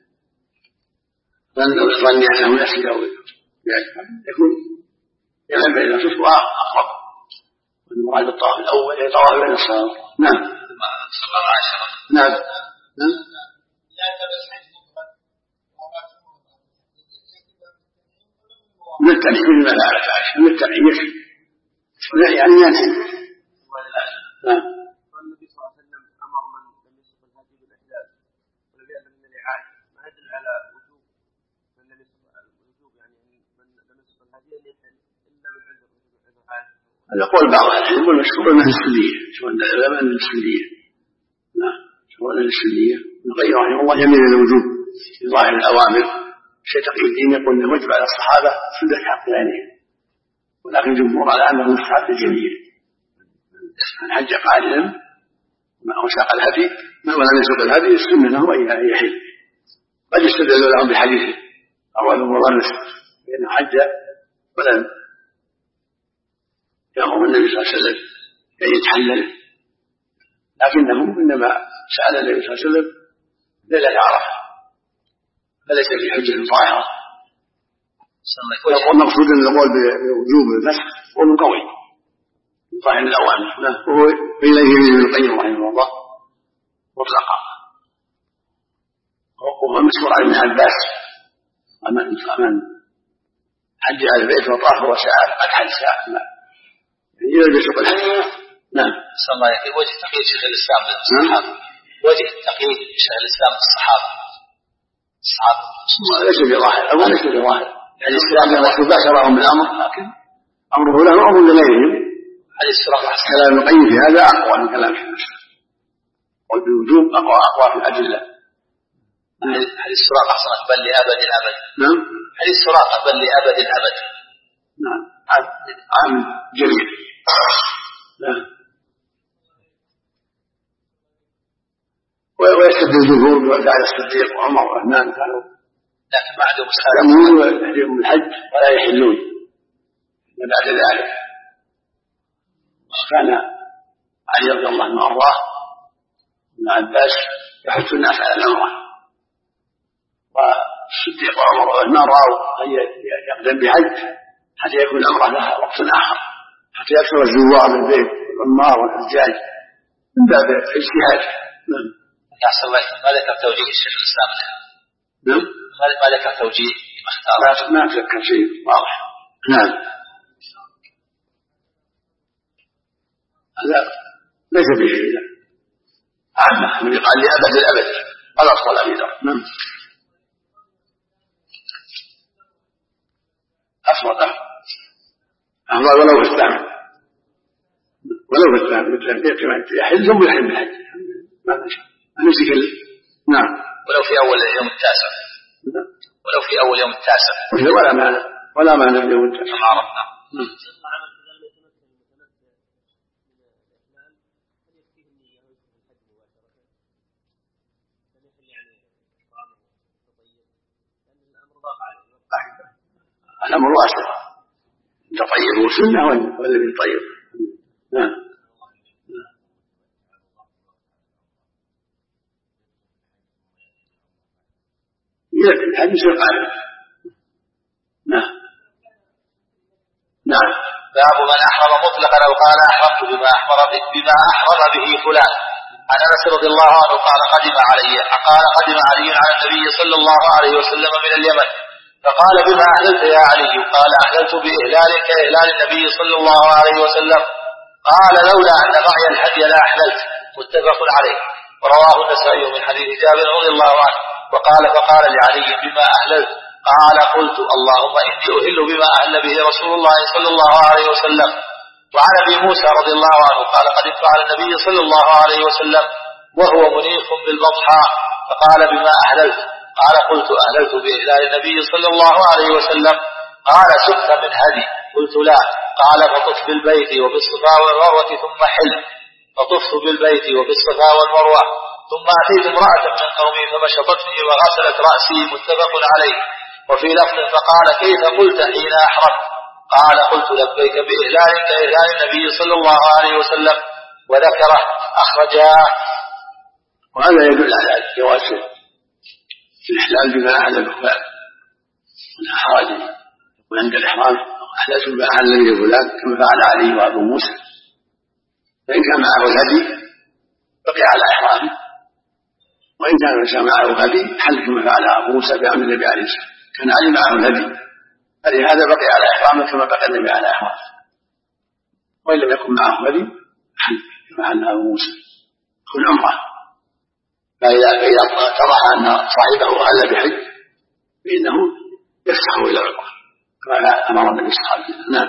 من ظن أنه يسير أو يكون يعمل بين الصف وأقرب والمراد الطواف الأول هي طواف بين الصلاة. نعم. صلى الله عليه وسلم. نعم. نعم. من التنعيم لما فعلت عائشة من التنعيم يكفي يعني ينعم. نعم. والنبي صلى الله عليه وسلم أمر من لم يسبق الهدي بالإحلال ولم يأذن من الإعادة ما يدل على وجوب من لم يسبق الوجوب يعني من لم يسبق الهدي أن يحل إلا من عذر عذر عادة. هذا قول بعض العلم والمشهور أنها السنية شو أن العلماء أنها السنية. نعم. شو أنها السنية غير رحمه الله يميل إلى الوجوب في ظاهر الأوامر. شيء تقي الدين يقول انه وجب على الصحابه سدة حق عينهم ولكن الجمهور على انه مستحب الجميع من حج قائلا او ساق الهدي ما ولم يسوق الهدي السنه له ان يحل. قد يستدل لهم بحديث اول مضنس بانه حج ولم يامر النبي صلى الله عليه وسلم ان يتحلل لكنه انما سال النبي صلى الله عليه وسلم ليله عرفه فليس في حجة ظاهرة. ويقول مقصود أن القول بوجوب الفسخ قول قوي ظاهر الأوامر وهو إليه ابن القيم رحمه الله مطلقا وهو مشهور عن ابن عباس أمن أمن حج على البيت وطاف وسعى قد حج ساعة يعني يلبس الحج. نعم. صلى الله عليه وسلم. وجه تقييد شيخ الإسلام للصحابة وجه تقييد شيخ الإسلام للصحابة الصحابة ليس بظاهر أو ليس بظاهر يعني الإسلام الرسول باشرهم بالأمر لكن أمره له أمر لغيرهم. حديث سراقة كلام القيم في هذا أقوى من كلام شيخ الإسلام قول بالوجوب أقوى أقوى في الأدلة. حديث سراقة أحسن بل لأبد الأبد. نعم. حديث سراقة بل لأبد الأبد. نعم عام جميل. نعم. ويستبدل الجمهور بعد الصديق وعمر وعثمان كانوا لكن ما عندهم يأمرون ويحرمون الحج ولا يحلون بعد ذلك. وكان علي رضي الله عنه وارضاه ابن عباس يحث الناس على العمره والصديق وعمر وعثمان راوا ان يقدم بحج حتى يكون العمره لها وقت اخر حتى يكثر الزوار من البيت والعمار والحجاج من باب الاجتهاد. نعم. أحسن الله ما ذكر توجيه الشيخ الإسلام له. نعم. ما ذكر توجيه ما اختار. ما أتذكر شيء واضح. نعم. هذا ليس به شيء. عامة من قال لي أبد الأبد قال أصل أبي ذر. نعم. أصل أفضل ولو في الثامن ولو في الثامن مثل يحل ثم يحل بالحج ما نشاء. نسك. نعم. ولو في أول يوم التاسع. ولو في أول يوم التاسع. ولا معنى ولا معنى اليوم التاسع. ما عرفنا. الأمر واسع، تطيبه سنة ولا يطيب. نعم. يلبي الحج يصير قارن. نعم. نعم. باب من أحرم مطلقا أو قال أحرمت بما أحمر بما أحرم به فلان. عن أنس رضي الله عنه قال قدم علي قال قدم علي على النبي صلى الله عليه وسلم من اليمن فقال بما أهللت يا علي؟ قال أهللت بإهلال كإهلال النبي صلى الله عليه وسلم. قال لولا أن معي الهدي لا أحللت. متفق عليه. ورواه النسائي من حديث جابر رضي الله عنه وقال فقال لعلي بما أهللت؟ قال قلت اللهم إني أهل بما أهل به رسول الله صلى الله عليه وسلم. وعن أبي موسى رضي الله عنه قال قدمت على النبي صلى الله عليه وسلم وهو منيخ بالبطحاء فقال بما أهللت؟ قال قلت أهللت بإهلال النبي صلى الله عليه وسلم. قال سقت من هدي؟ قلت لا. قال فطف بالبيت وبالصفا والمروة ثم حل. فطفت بالبيت وبالصفا والمروة ثم أتيت امرأة من قومي فمشطتني وغسلت رأسي. متفق عليه. وفي لفظ فقال كيف قلت حين أحرمت؟ قال قلت لبيك بإهلال كإهلال النبي صلى الله عليه وسلم. وذكره أخرجاه. وهذا يدل على جواز الإحلال بما أهل به فلان ولا حرج. وعند الإحرام أحللت بما أهل به فلان كما فعل علي وأبو موسى، فإن كان معه الهدي بقي على إحرامه، وإن كان ليس معه هدي حل كما فعل أبو موسى بأمر النبي عليه الصلاة والسلام. كان علي معه الهدي فلهذا بقي على إحرامه كما بقي النبي على إحرامه، وإن لم يكن معه هدي حل كما فعل أبو موسى كل عمره. فإذا اتضح أن صاحبه أهل بحج فإنه يفسخ إلى العمرة كما أمر النبي صلى الله عليه وسلم. نعم.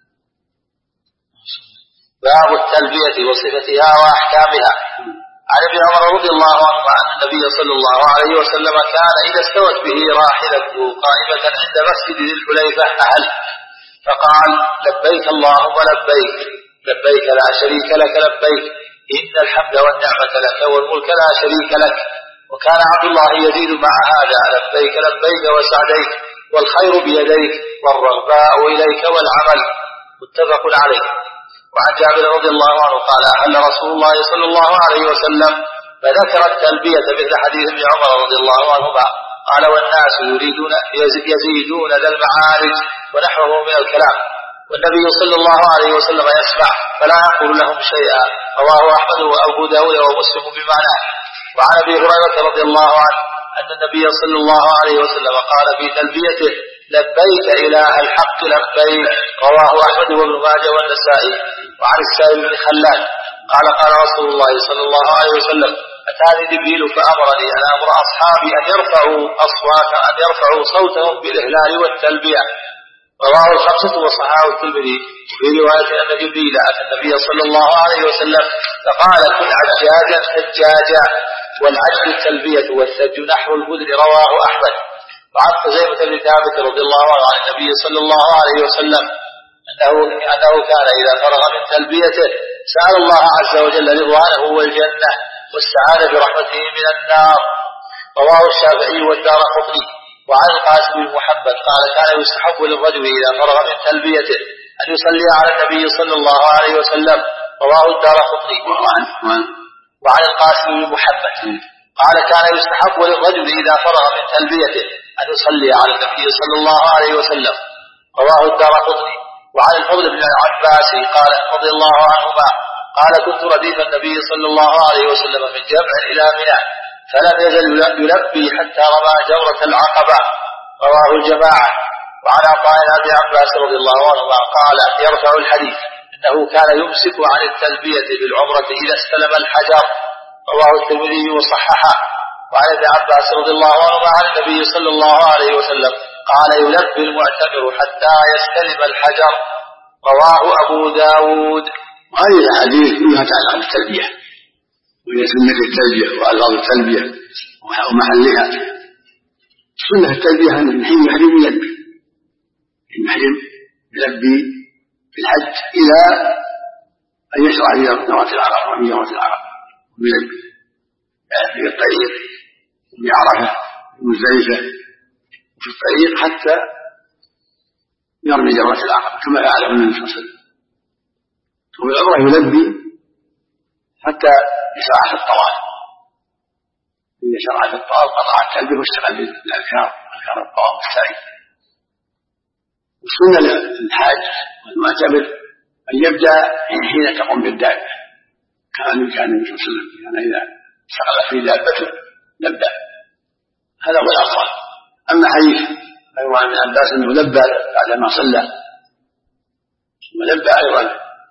باب التلبية وصفتها وأحكامها. عن ابن عمر رضي الله عنهما أن النبي صلى الله عليه وسلم كان إذا استوت به راحلته قائمة عند مسجد ذي الحليفة أهل فقال لبيك اللهم لبيك لبيك لا شريك لك لبيك إن الحمد والنعمة لك والملك لا شريك لك. وكان عبد الله يزيد مع هذا لبيك لبيك وسعديك والخير بيديك والرغباء إليك والعمل. متفق عليه. وعن جابر رضي الله عنه قال أهل رسول الله صلى الله عليه وسلم فذكر التلبية مثل حديث ابن عمر رضي الله عنهما قال والناس يريدون يزيدون ذا المعارج ونحوه من الكلام والنبي صلى الله عليه وسلم يسمع فلا يقول لهم شيئا. رواه أحمد وأبو داود ومسلم بمعناه. وعن أبي هريرة رضي الله عنه أن النبي صلى الله عليه وسلم قال في تلبيته لبيك إله الحق لبيك. رواه أحمد وابن ماجه والنسائي. وعن السائب بن خلاد قال قال رسول الله صلى الله عليه وسلم أتاني جبريل فأمرني أن أمر أصحابي أن يرفعوا أصوات أن يرفعوا صوتهم بالإهلال والتلبية. رواه الخمسة وصححه الترمذي. وفي رواية أن جبريل أتى النبي صلى الله عليه وسلم فقال كن عجاجا ثجاجا والعجل التلبية والثج نحو البدن. رواه أحمد. وعن خزيمة بن ثابت رضي الله عنه عن النبي صلى الله عليه وسلم أنه, أنه كان إذا فرغ من تلبيته سأل الله عز وجل رضوانه والجنة واستعاذ برحمته من النار. رواه الشافعي والدارقطني. وعن القاسم بن محمد قال كان يستحب للرجل إذا فرغ من تلبيته أن يصلي على النبي صلى الله عليه وسلم. رواه الدارقطني. وعن القاسم بن محمد قال كان يستحب للرجل إذا فرغ من تلبيته أن يصلي على النبي صلى الله عليه وسلم. رواه الدارقطني. وعن الفضل بن عباس قال رضي الله عنهما قال كنت رديف النبي صلى الله عليه وسلم من جمع إلى منى فلم يزل يلبي حتى رمى جمرة العقبة. رواه الجماعة. وعن عطاء بن عباس رضي الله عنهما قال يرفع الحديث إنه كان يمسك عن التلبية بالعمرة إذا استلم الحجر. رواه الترمذي وصححه. وعن ابن عباس رضي الله عنهما عن النبي صلى الله عليه وسلم قال يلبي المعتمر حتى يستلم الحجر. رواه أبو داود. وهذه الأحاديث كلها تعلق بالتلبية وهي سنة التلبية وألفاظ التلبية ومحلها. سنة التلبية أن الحين يحرم يلبي المحرم يلبي في الحج إلى أن يشرع في جمرة العقبة وفي جمرة العقبة ويلبي في الطريق وفي عرفة ومزدلفة وفي الطريق حتى يرمي جمرة العقبة كما فعله النبي صلى الله عليه وسلم. وفي العمرة يلبي حتى يشرع في الطواف، إذا شرع في الطواف قطع التلبية واشتغل بالأذكار أذكار الطواف والسعي. والسنة للحاج والمعتمر أن يبدأ حين تقوم بالدابة كان كان النبي صلى الله عليه وسلم يعني إذا شغل في دابته نبدأ، هذا هو الأفضل. أما حديث روى عن عباس أنه لبى بعدما صلى ولبى أيضا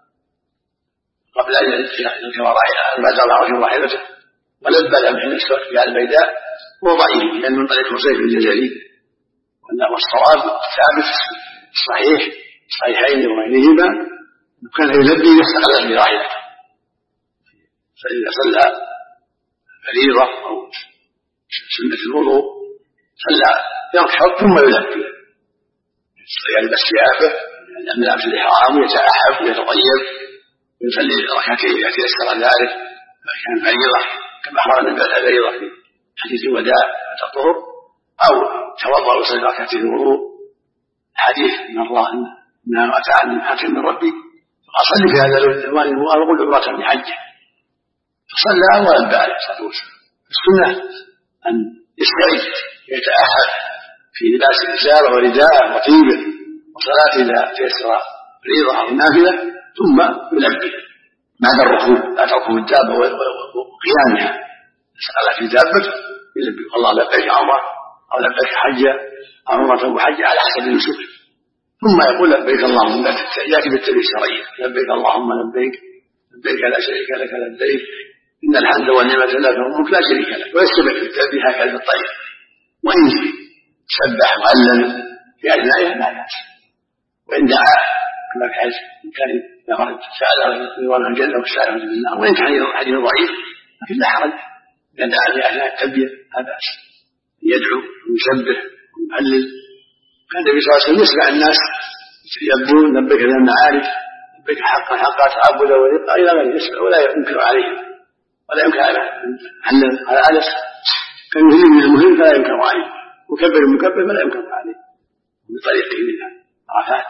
قبل أن يركب راحلته ولبى لم حين استوت في البيداء هو ضعيف لأنه من طريق حسين الجزري، والصواب ثابت صحيح صحيحين وغيرهما كان يلبي يستقل براحلته، فإذا صلى فريضة أو سنة الوضوء صلى يركض ثم يلبي يلبس ثيابه يلبس الإحرام ويتأحف ويتطيب ويصلي ركعتين إذا تيسر ذلك كان فريضة كما أخبر النبي عليه الفريضة في حديث الوداع الطهر، أو توضأ وصلي ركعتين الوضوء حديث من الله إنها أتعني حكم من ربي فأصلي في هذا الزمان وأقول عمرة بحجه فصلى ولبى عليه الصلاة والسلام. السنة أن يستعد يتأهل في لباس الإزار ورداءه وطيبه وصلاة إذا تيسر فريضة أو نافلة ثم يلبي بعد الركوب بعد ركوب الدابة وقيامها سأل في دابته يلبي والله لبيك عمرة أو لبيك حجة أو عمرة وحجة على حسب النسك، ثم يقول لبيك اللهم يأتي بالتلبية الشرعية لبيك اللهم لبيك لبيك لا شريك لك لبيك إن الحمد والنعمة لك والملك لا شريك لك، ويستمر في التلبية هكذا بالطيب، وإن سبح وهلل في أثنائه لا بأس، وإن دعا كما في حديث كان يقول سأله رضوان الجنة وسأله من النار، وإن كان حديث ضعيف لكن لا حرج إذا دعا في أثناء التلبية لا بأس يدعو ويسبح ويهلل. كان النبي صلى الله عليه وسلم يسمع الناس يبدون لبيك ذا المعارف لبيك حقا حقا تعبدا ورقا إلى غير يسمع ولا ينكر عليهم ولا ينكر على على أنس كان يهلل من المهم فلا ينكر عليه وكبر المكبر فلا ينكر عليه بطريقه من عرفات.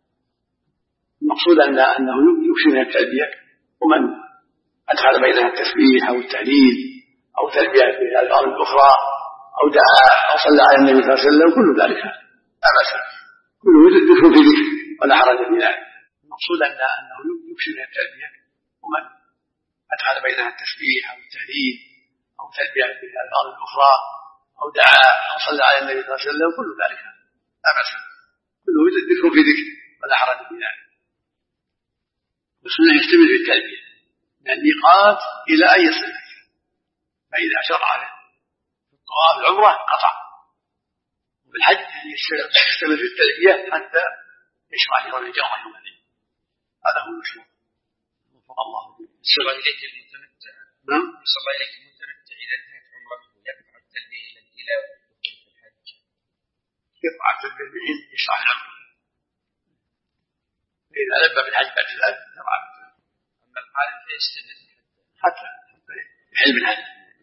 المقصود أن أنه يكشف من التلبية، ومن أدخل بينها التسبيح أو التهليل أو تلبية في الألفاظ الأخرى أو دعا أو صلى على النبي صلى الله عليه وسلم كل ذلك لا بأس، كله ذكر في ذكر ولا حرج في ذلك. المقصود أن أنه يكشف من التلبية، ومن أدخل بينها التسبيح أو التهليل أو تلبية في الألفاظ الأخرى أو دعا أو صلى على النبي صلى الله عليه وسلم كل ذلك لا بأس، كله ذكر في ذكر ولا حرج في ذلك. والسنة يستمر في التلبية من الميقات إلى أن يصل، فإذا شرع في الطواف العمرة قطع، وفي الحج يستمر في التلبية حتى يشرع في رمي الجمرة يوم الاثنين، هذا هو المشروع. وفق الله. صلى إليك المتمتع. نعم. صلى إليك المتمتع إذا انتهت عمرته يقطع التلبية إلى الدخول في الحج. يقطع التلبية حين يشرع العمرة، إذا لبى بالحج بعد ذلك يقطع. أما القارن فيستمر حتى حتى يحل بالحج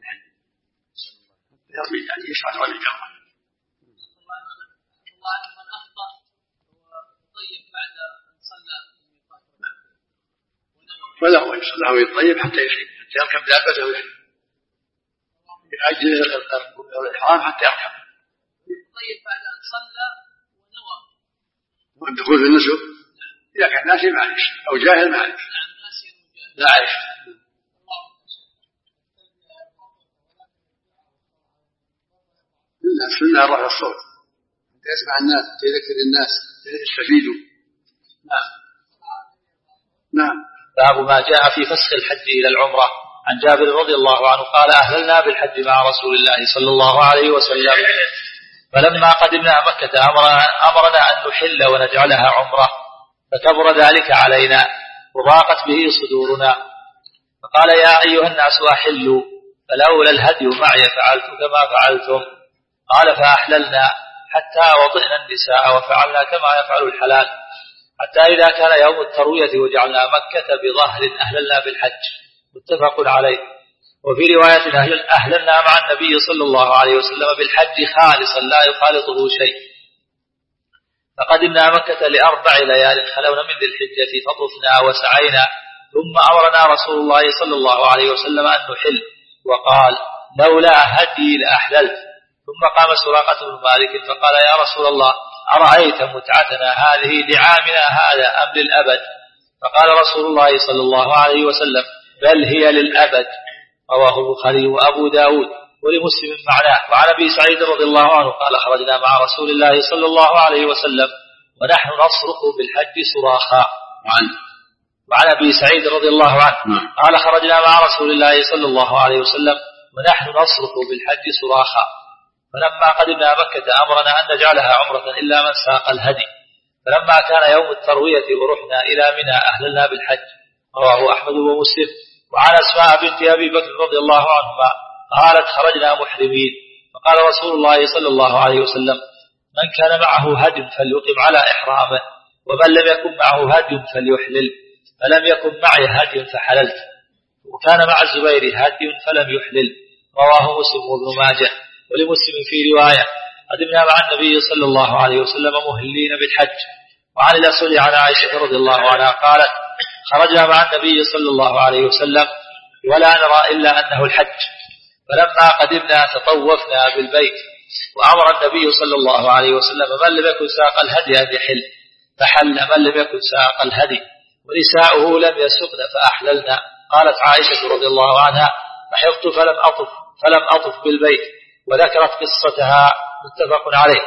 يرمي يعني يشرع رمي الجمرة. الله من أفطر وطيب بعد أن صلى فله يصلح ويطيب حتى يحل حتى يركب دابته ويحل يأجل الإحرام حتى يركب. طيب بعد أن صلى ونوى والدخول في النسك إذا كان ناسي معلش أو جاهل معلش لا عيش. السنة رفع الصوت يسمع الناس يذكر الناس يستفيدوا. نعم نعم. باب ما جاء في فسخ الحج إلى العمرة. عن جابر رضي الله عنه قال أهللنا بالحج مع رسول الله صلى الله عليه وسلم، فلما قدمنا مكة أمرنا أن نحل ونجعلها عمرة، فكبر ذلك علينا وضاقت به صدورنا، فقال يا أيها الناس أحلوا، فلولا الهدي معي فعلت كما فعلتم. قال فأحللنا حتى وطئنا النساء وفعلنا كما يفعل الحلال، حتى إذا كان يوم التروية وجعلنا مكة بظهر أهللنا بالحج، متفق عليه. وفي رواية أهللنا مع النبي صلى الله عليه وسلم بالحج خالصا لا يخالطه شيء. فقدمنا مكة لأربع ليال خلونا من ذي الحجة فطفنا وسعينا ثم أمرنا رسول الله صلى الله عليه وسلم أن نحل وقال لولا هدي لأحللت. ثم قام سراقة بن مالك فقال يا رسول الله أرأيت متعتنا هذه لعامنا هذا أم للأبد؟ فقال رسول الله صلى الله عليه وسلم بل هي للأبد. رواه البخاري وأبو داود ولمسلم معناه. وعن أبي سعيد رضي الله عنه قال خرجنا مع رسول الله صلى الله عليه وسلم ونحن نصرخ بالحج صراخا. وعن أبي سعيد رضي الله عنه قال خرجنا مع رسول الله صلى الله عليه وسلم ونحن نصرخ بالحج صراخا. فلما قدمنا مكة أمرنا أن نجعلها عمرة إلا من ساق الهدي. فلما كان يوم التروية ورحنا إلى منى أهللنا بالحج. رواه أحمد ومسلم. وعن أسماء بنت أبي بكر رضي الله عنهما قالت خرجنا محرمين فقال رسول الله صلى الله عليه وسلم من كان معه هدي فليقم على إحرامه ومن لم يكن معه هدي فليحلل. فلم يكن معي هدي فحللت وكان مع الزبير هدي فلم يحلل. رواه مسلم وابن ماجه. ولمسلم في رواية قدمنا مع النبي صلى الله عليه وسلم مهلين بالحج. وعن الأسود عن عائشة رضي الله عنها قالت خرجنا مع النبي صلى الله عليه وسلم ولا نرى إلا أنه الحج. فلما قدمنا تطوفنا بالبيت وأمر النبي صلى الله عليه وسلم من لم يكن ساق الهدي أن يحل فحل من لم يكن ساق الهدي ونساؤه لم يسقن فأحللنا. قالت عائشة رضي الله عنها فحفظت فلم أطف فلم أطف بالبيت وذكرت قصتها متفق عليه.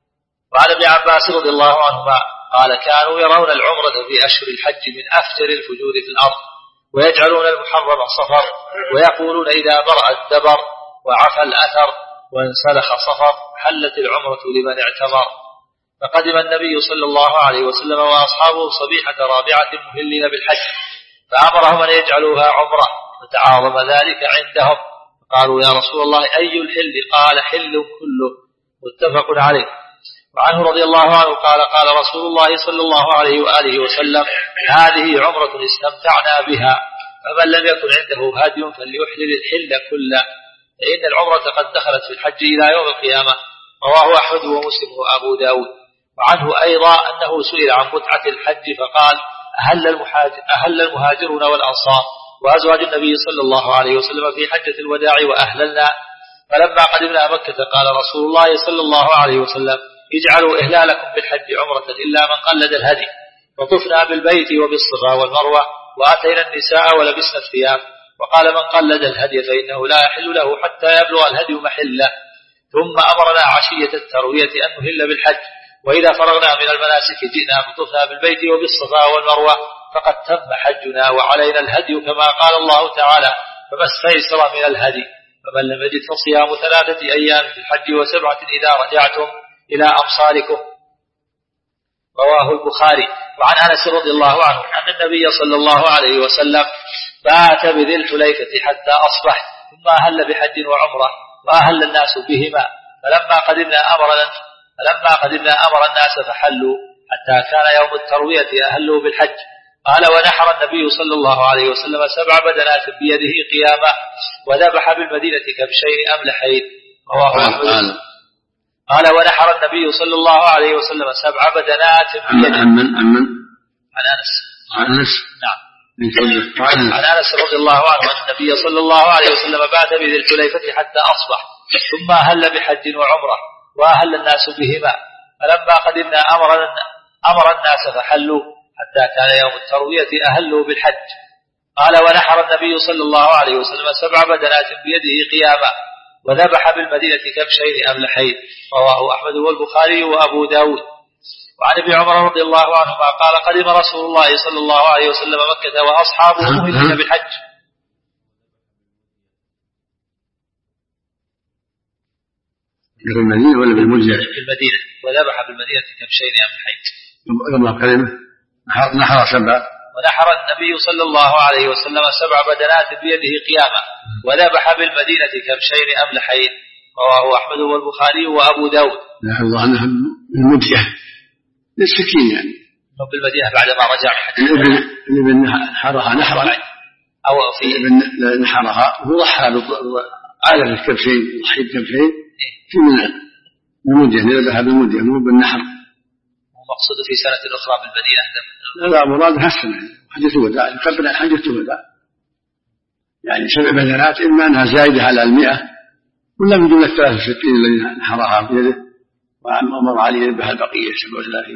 وعن ابن عباس رضي الله عنهما قال كانوا يرون العمرة في أشهر الحج من أفجر الفجور في الأرض ويجعلون المحرم صفر ويقولون إذا برأ الدبر وعفى الأثر وانسلخ صفر حلت العمرة لمن اعتمر. فقدم النبي صلى الله عليه وسلم وأصحابه صبيحة رابعة مهلين بالحج فأمرهم أن يجعلوها عمرة فتعاظم ذلك عندهم. قالوا يا رسول الله أي الحل؟ قال حل كله متفق عليه. وعنه رضي الله عنه قال قال رسول الله صلى الله عليه وآله وسلم هذه عمرة استمتعنا بها فمن لم يكن عنده هدي فليحلل الحل كله فإن العمرة قد دخلت في الحج إلى يوم القيامة. رواه أحمد ومسلم وأبو داود. وعنه أيضا أنه سئل عن متعة الحج فقال أهل, أهل المهاجرون والأنصار وأزواج النبي صلى الله عليه وسلم في حجة الوداع وأهللنا. فلما قدمنا مكة قال رسول الله صلى الله عليه وسلم اجعلوا إهلالكم بالحج عمرة إلا من قلد الهدي. فطفنا بالبيت وبالصفا والمروة وأتينا النساء ولبسنا الثياب. وقال من قلد الهدي فإنه لا يحل له حتى يبلغ الهدي محله. ثم أمرنا عشية التروية أن نهل بالحج وإذا فرغنا من المناسك جئنا فطفنا بالبيت وبالصفا والمروة فقد تم حجنا وعلينا الهدي كما قال الله تعالى فما استيسر من الهدي. فمن لم يجد فصيام ثلاثة أيام في الحج وسبعة إذا رجعتم إلى أمصاركم. رواه البخاري. وعن أنس رضي الله عنه أن النبي صلى الله عليه وسلم بات بذي الحليفة حتى أصبح ثم أهل بحج وعمرة وأهل الناس بهما. فلما قدمنا أمرنا فلما قدمنا أمر الناس فحلوا حتى كان يوم التروية أهلوا بالحج. قال ونحر النبي صلى الله عليه وسلم سبع بدنات بيده قياما وذبح بالمدينة كبشين أملحين. رواه أحمد. قال ونحر النبي صلى الله عليه وسلم سبع بدنات بيده. عن من عن من عن أنس عن أنس نعم عن أنس رضي الله عنه أن النبي صلى الله عليه وسلم بات بذي الحليفة حتى أصبح ثم أهل بحج وعمرة وأهل الناس بهما. فلما قدمنا أمر أمر الناس فحلوا حتى كان يوم التروية أهلوا بالحج. قال ونحر النبي صلى الله عليه وسلم سبع بدنات بيده قياما وذبح بالمدينة كبشين أملحين. رواه أحمد والبخاري وأبو داود. وعن ابن عمر رضي الله عنهما قال قدم رسول الله صلى الله عليه وسلم مكة وأصحابه مهلين بالحج. في المدينة ولا بالمدينة؟ في المدينة وذبح بالمدينة كبشين أملحين. يوم كلمة نحر سبع. ونحر النبي صلى الله عليه وسلم سبع بدنات بيده قياما وذبح بالمدينة كبشين أملحين. رواه أحمد والبخاري وأبو داود. لاحظ أنها بالمدية للسكين يعني بالمدينة بعدما رجع اللي نحرها نحرا أو في نحرها وضحى على الكبشين ضحي الكبشين في من المدية نذبح بالمدية مو بالنحر المقصود في سنة أخرى بالمدينة؟ لا لا مراد هالسنة حجة الوداع يكبر عن حجة الوداع يعني سبع بدنات إما أنها زايدة على المئة ولا من جملة ثلاثة وستين الذين نحرها بيده وأمر عليه بها البقية سبع وثلاثين.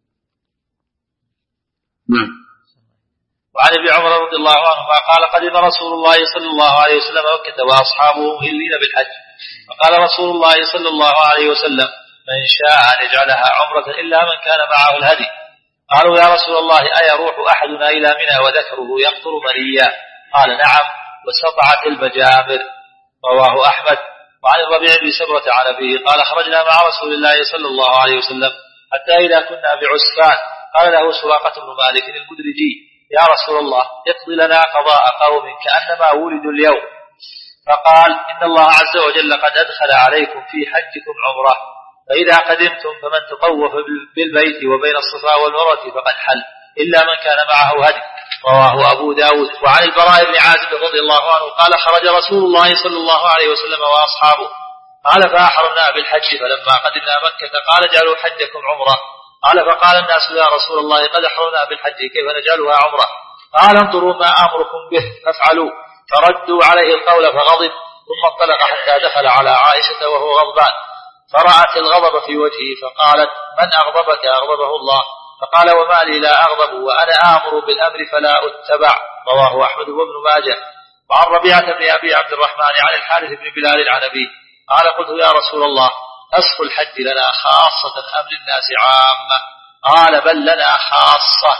نعم. وعن ابن عمر رضي الله عنهما قال قدم رسول الله صلى الله عليه وسلم مكة وأصحابه مهلين بالحج فقال رسول الله صلى الله عليه وسلم من شاء أن يجعلها عمرة إلا من كان معه الهدي. قالوا يا رسول الله أيروح أحدنا إلى منى وذكره يقطر منيا؟ قال نعم وسطعت المجامر. رواه أحمد. وعن الربيع بن سبرة عن أبيه قال خرجنا مع رسول الله صلى الله عليه وسلم حتى إذا كنا بعسفان قال له سراقة بن مالك المدرجي يا رسول الله اقضي لنا قضاء قوم كأنما ولدوا اليوم. فقال إن الله عز وجل قد أدخل عليكم في حجكم عمره فإذا قدمتم فمن تطوف بالبيت وبين الصفا والمروة فقد حل إلا من كان معه هدي. رواه أبو داود. وعن البراء بن عازب رضي الله عنه قال خرج رسول الله صلى الله عليه وسلم وأصحابه قال فأحرمنا بالحج فلما قدمنا مكة قال اجعلوا حجكم عمره. قال فقال الناس يا رسول الله قد أحرمنا بالحج كيف نجعلها عمره؟ قال انظروا ما أمركم به فافعلوا. فردوا عليه القول فغضب ثم انطلق حتى دخل على عائشة وهو غضبان فرأت الغضب في وجهه فقالت من أغضبك؟ أغضبه الله. فقال وما لي لا أغضب وأنا آمر بالأمر فلا أتبع. رواه أحمد وابن ماجه. وعن ربيعة بن أبي عبد الرحمن عن الحارث بن بلال عن أبيه قال قلت يا رسول الله أسف الحج لنا خاصة أم للناس عامة؟ قال بل لنا خاصة.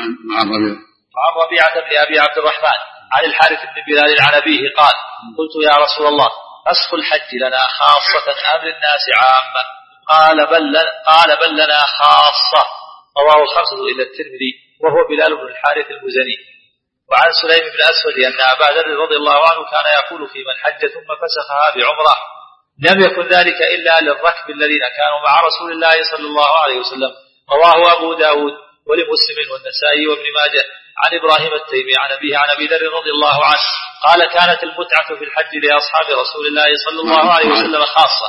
وعن ربيعة بن أبي عبد الرحمن عن الحارث بن بلال عن أبيه قال قلت يا رسول الله أسف الحج لنا خاصة أم للناس عامة؟ قال بل, قال بل لنا خاصة. رواه الخمسة إلا الترمذي وهو بلال بن الحارث المزني. وعن سليم بن أسود أن أبا ذر رضي الله عنه كان يقول في من حج ثم فسخها بعمرة لم يكن ذلك إلا للركب الذين كانوا مع رسول الله صلى الله عليه وسلم. رواه أبو داود ولمسلم والنسائي وابن ماجه. عن إبراهيم التيمي عن أبيه عن أبي ذر رضي الله عنه قال كانت المتعة في الحج لأصحاب رسول الله صلى الله عليه وسلم خاصة.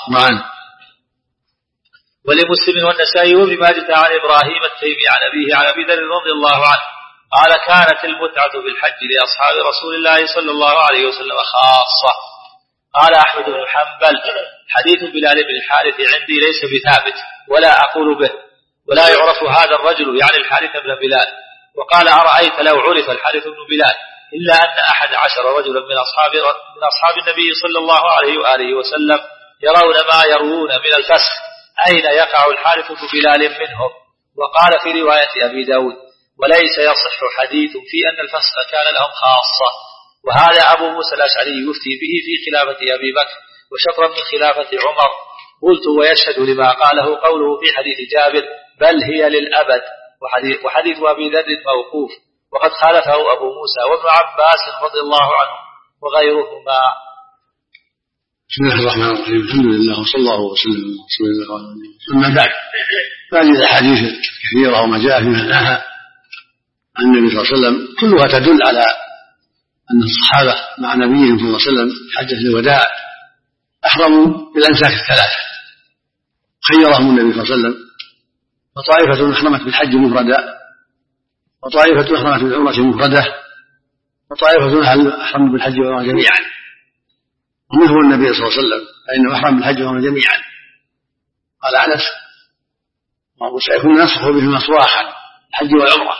ولمسلم والنسائي وابن ماجه عن إبراهيم التيمي عن أبيه عن أبي ذر رضي الله عنه قال كانت المتعة في الحج لأصحاب رسول الله صلى الله عليه وسلم خاصة. قال أحمد بن حنبل حديث بلال بن الحارث عندي ليس بثابت ولا أقول به ولا يعرف هذا الرجل يعني الحارث بن بلال. وقال أرأيت لو عرف الحارث بن بلال إلا أن أحد عشر رجلا من أصحاب, من أصحاب النبي صلى الله عليه وآله وسلم يرون ما يروون من الفسخ أين يقع الحارث بن بلال منهم؟ وقال في رواية أبي داود وليس يصح حديث في أن الفسخ كان لهم خاصة. وهذا أبو موسى الأشعري يفتي به في خلافة أبي بكر وشطرا من خلافة عمر. قلت ويشهد لما قاله قوله في حديث جابر بل هي للأبد وحديث, وحديث أبي ذر موقوف وقد خالفه أبو موسى وابن عباس رضي الله عنه وغيرهما. بسم الله الرحمن الرحيم الحمد لله وصلى الله وسلم على رسول الله وعلى اله وصحبه. أما بعد فهذه الأحاديث كثيرة وما جاء في معناها عن النبي صلى الله عليه وسلم كلها تدل على أن الصحابة مع نبيهم صلى الله عليه وسلم حجة الوداع أحرموا بالأنساك الثلاثة خيرهم النبي صلى الله عليه وسلم فطائفة أحرمت بالحج مفردة وطائفة أحرمت بالعمرة مفردة وطائفة أحرمت بالحج والعمرة جميعا ومنه النبي صلى الله عليه وسلم فإنه أحرم بالحج والعمرة جميعا. قال أنس وسيكون نسخ بهما صراحا الحج والعمرة.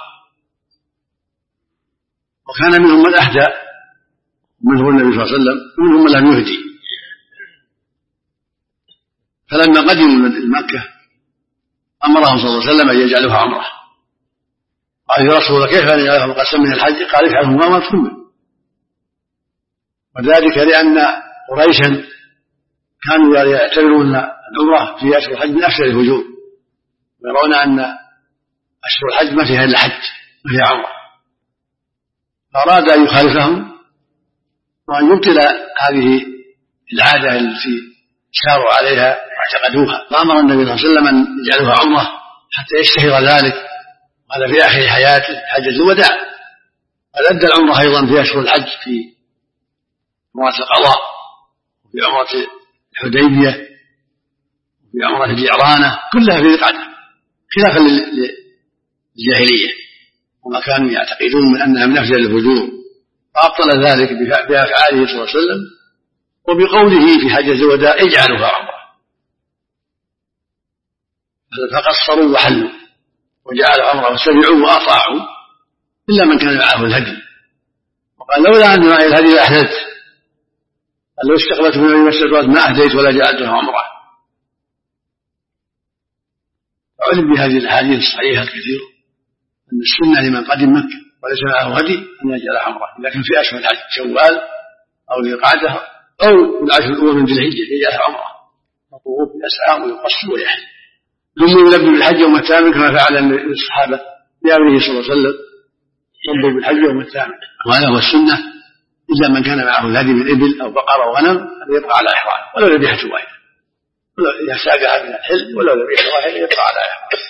وكان منهم من أهدى ومنه النبي صلى الله عليه وسلم ومنهم من لم يهدي. فلما قدموا مكة أمرهم صلى الله عليه وسلم أن يجعلوها عمرة. قال يا رسول الله كيف أن يجعلوها مقسم من الحج؟ قال افعلوا ما أمرتكم به. وذلك لأن قريشا كانوا يعتبرون العمرة في أشهر الحج من أكثر الهجوم ويرون أن أشهر الحج ما فيها إلا حج ما فيها عمرة فأراد أن يخالفهم وأن يبطل هذه العادة التي شاروا عليها واعتقدوها. فأمر النبي صلى الله عليه وسلم أن يجعلوها عمرة حتى يشتهر ذلك. هذا في آخر حياته حجة الوداع. أدى العمرة أيضا في أشهر الحج في عمرة القضاء وفي عمرة الحديبية وفي عمرة الجعرانة كلها في ذي القعدة خلافا للجاهلية وما كانوا يعتقدون من أنها من أفضل الهجور، فأبطل ذلك بأفعاله صلى الله عليه وسلم وبقوله في حجة الوداع اجعلوها عمرة، فقصروا وحلوا وجعلوا عمرة وسمعوا وأطاعوا إلا من كان معه الهدي. وقال لولا أن معي الهدي لأحدثت، لو استقبلت من المسجد ما أهديت ولا جعلتها عمرة. علم بهذه الأحاديث الصحيحة الكثيرة أن السنة لمن قدم مكة وليس معه هدي أن يجعل عمرة، لكن في أشهر الحج شوال أو ذي القعدة أو العشر الأول من ذي الحجة يجعل عمرة، يطوف يسعى ويقصر ويحل، ثم يلبي بالحج يوم الثامن كما فعل الصحابة بأمره صلى الله عليه وسلم، يلبي بالحج يوم الثامن. وهذا هو السنة، إلا من كان معه الهدي من إبل أو بقرة أو غنم أن يبقى على إحرام ولو ذبيحة واحدة، ولو ساقها من الحل ولو ذبيحة واحدة يبقى على إحرام.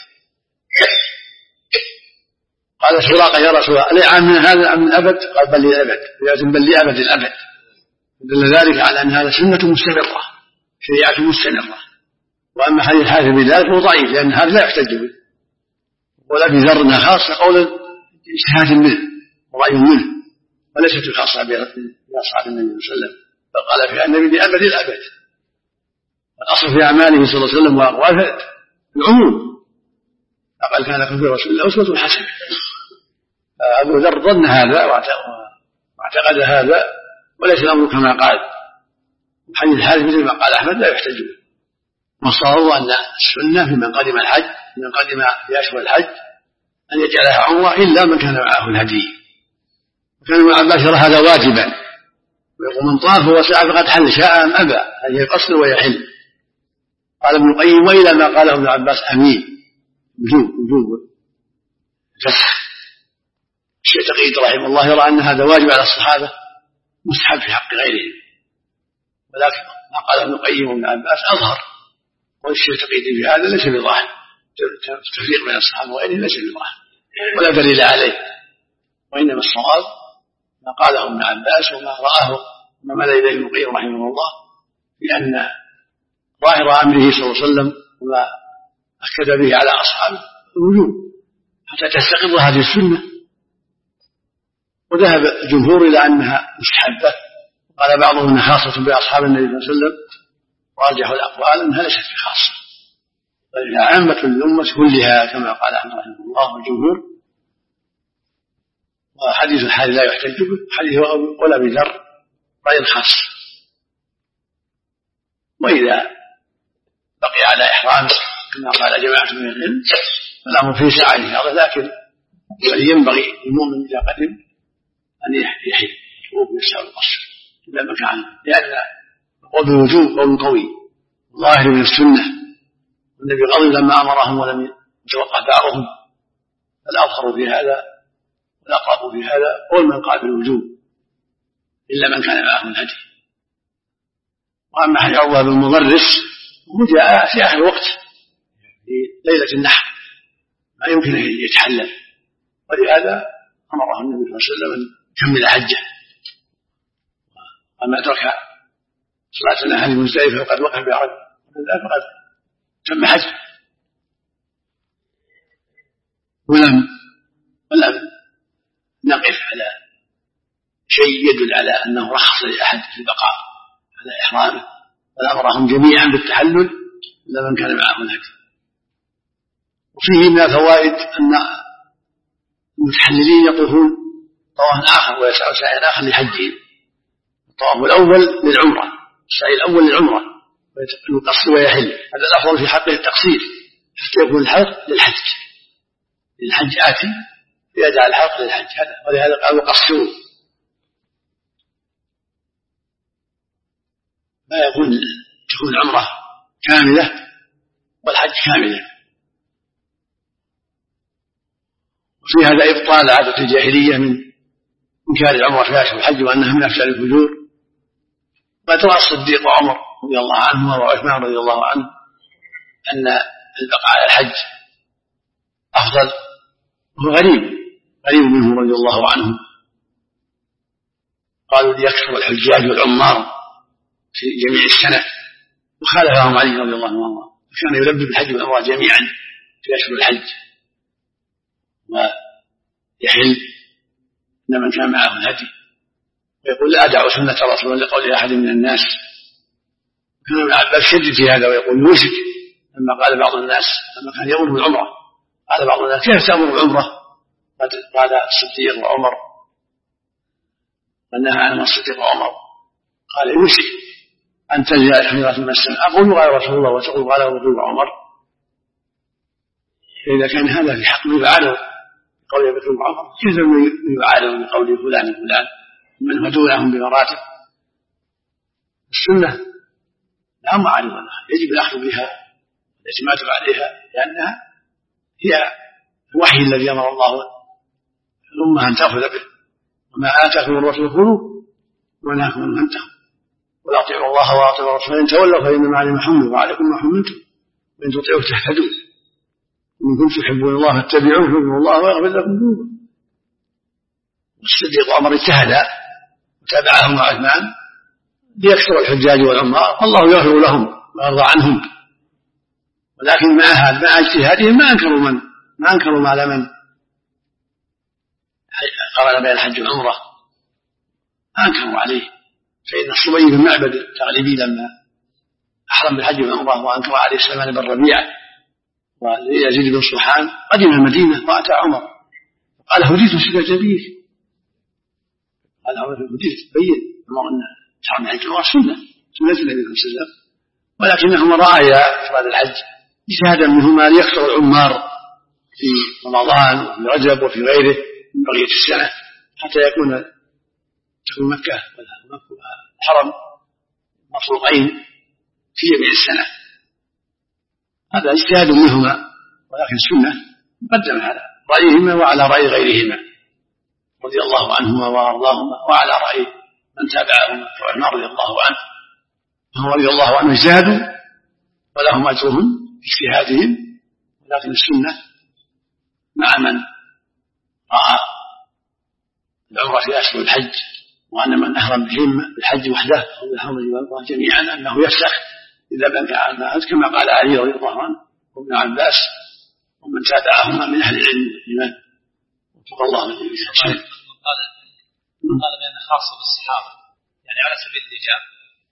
قال سراقة يا رسول الله ألي عام من هذا أم من أبد؟ قال بل للأبد، لازم بل لأبد الأبد. دل ذلك على أن هذا سنة مستمرة، شريعة مستمرة. وأما حديث حاتم بن ذلك هو ضعيف لأن هذا لا يحتج به، ولا بذرنا خاصة قولا اجتهاد منه ورأي منه، وليست الخاصة بأصحاب النبي صلى الله عليه وسلم، بل قال فيها النبي لأبد الأبد. والأصل في أعماله صلى الله عليه وسلم وأقواله العموم، فقال كان لكم في رسول الله أسوة حسنة. أبو ذر ظن هذا واعتقد هذا وليس الأمر كما قال. حديث حاتم مثل ما قال أحمد لا يحتج به. والصواب أن السنة في من قدم الحج من قدم في أشهر الحج أن يجعلها عمرة إلا من كان معه الهدي. وكان ابن عباس يرى هذا واجبا، ويقول من طاف وسعى فقد حل شاء أم أبى، هذه القصر ويحل. قال ابن القيم وإلى ما قاله ابن عباس أمين وجوب وجوب فسخ. الشيخ تقي رحمه الله يرى أن هذا واجب على الصحابة مستحب في حق غيرهم، ولكن ما قال ابن القيم وابن عباس أظهر، والشيخ تقي في هذا ليس بظاهر، التفريق بين الصحابة وغيرهم ليس بظاهر ولا دليل عليه، وإنما الصواب ما قاله ابن عباس وما رآه وما مال إليه ابن القيم رحمه الله، لأن ظاهر أمره صلى الله عليه وسلم وما أكد به على أصحابه الوجوب حتى تستقر هذه السنة. وذهب الجمهور إلى أنها مستحبة، قال بعضهم أنها خاصة بأصحاب النبي صلى الله عليه وسلم، وارجح الأقوال أنها ليست خاصة بل عامة الأمة كلها كما قال أحمد رحمه الله والجمهور. وحديث الحال لا يحتج به، حديث ولا بذر رأي خاص. وإذا بقي على إحرام كما قال جماعة من العلم فالأمر فيه سعة هذا، لكن ينبغي المؤمن إذا قدم أن يحل ويسعى القصر إلا مكانه، لأن قول الوجوب قول قوي ظاهر من السنة، والنبي غضب لما أمرهم ولم يتوقف بعضهم، فالأظهر في هذا والأقرب في هذا قول من قال بالوجوب إلا من كان معه الهدي. وأما حديث عروة بن مضرس هو جاء في آخر وقت في ليلة النحر ما يمكن أن يتحلل، ولهذا أمره النبي صلى الله عليه وسلم أن يكمل حجه، وما أدرك صلاة النحر المزدلفة وقد وقف بعرض فقد تم حجه. ولم ولم نقف على شيء يدل على أنه رخص لأحد في البقاء على إحرامه، بل أمرهم جميعا بالتحلل إلا من كان معه الهدي. وفيه من الفوائد أن المتحللين يطوفون طواف آخر ويسعوا سعيا آخر لحجهم. الطواف الأول للعمرة، السعي الأول للعمرة ويقصر ويحل، هذا الأفضل في حقه التقصير حتى يكون الحلق للحج، للحج آتي يدع الحلق للحج، هذا ولهذا قالوا قصروا، لا يكون تكون العمرة كاملة والحج كاملة. وفي هذا إبطال عادة الجاهلية من إنكار العمرة في أشهر الحج وأنها من أفعال الفجور. قد رأى الصديق وعمر رضي الله عنهما وعثمان رضي الله عنه أن البقاء على الحج أفضل، وهو غريب غريب منه رضي الله عنه. قالوا ليكثر الحجاج والعمار في جميع السنة، وخالفهم علي رضي الله عنه، كان يلبي بالحج والعمرة جميعا في أشهر الحج ويحل إن من كان معه الهدي، ويقول لا أدع سنة رسول الله لقول أحد من الناس. كان ابن عباس شدد في هذا ويقول يوشك، لما قال بعض الناس لما كان يأمر بالعمرة قال بعض الناس كيف تأمر بالعمرة؟ قال الصديق وعمر، فنهى عنه الصديق وعمر. قال يوشك أن تنزل الحجرات من السماء، أقول قال رسول الله وتقول قال رسول وعمر. فإذا كان هذا في حق يفعله بقول رسول وعمر، كيف يفعله بقول فلان فلان من هدونهم بمراتب؟ السنة لا معارض لها، يجب الأخذ بها والاعتماد عليها، لأنها هي الوحي الذي أمر الله الأمة أن تأخذ به، وما آتاكم الرسول خذوه ونهاكم عنه فانتهوا، ولا أطيعوا الله وأطيعوا الرسول فإن تولوا فإنما عليهم حملوا وعليكم ما حملتم وإن تطيعوا تهتدوا وإن كنتم تحبون الله فاتبعوه يحببكم الله ويغفر لكم ذنوبكم. والصديق وعمر اجتهدا وتابعهما عثمان ليكثر الحجاج والعمار، الله يغفر لهم ويرضى عنهم، ولكن مع هذا مع اجتهادهم ما أنكروا من ما أنكروا ما لمن قرن بين الحج والعمرة، أنكروا عليه. فإن الصبي بن معبد التغلبي لما أحرم بالحج والعمرة وأنكر عليه سلمان بن ربيعة ويزيد بن صحان قدم المدينة وأتى عمر قال هديت سكة جبير، قال هديت بين عمر أن تحرم الحج والعمرة سنة سنة النبي صلى الله عليه وسلم، ولكنهما رأيا إفراد الحج اجتهادا منهما ليكثر العمار في رمضان وفي رجب وفي غيره من بقية السنة حتى يكون تكون مكة والحرم مفروضين في جميع السنة. هذا اجتهاد منهما، ولكن السنة مقدمة على رأيهما وعلى رأي غيرهما رضي الله عنهما وأرضاهما وعلى رأي من تابعهما كعثمان رضي الله عنه، فهم رضي الله عنه اجتهدوا ولهم أجرهم باجتهادهم، ولكن السنة مع من رأى العمرة في أشهر الحج وأن من أحرم بهما بالحج وحده أو بالحرم والعمرة جميعا أنه يفسخ إذا بنك على الماء كما قال علي رضي الله عنه وابن عباس ومن تابعهما من أهل العلم والإيمان وفق الله من قال قال بأن خاصة بالصحابة يعني على سبيل الإجابة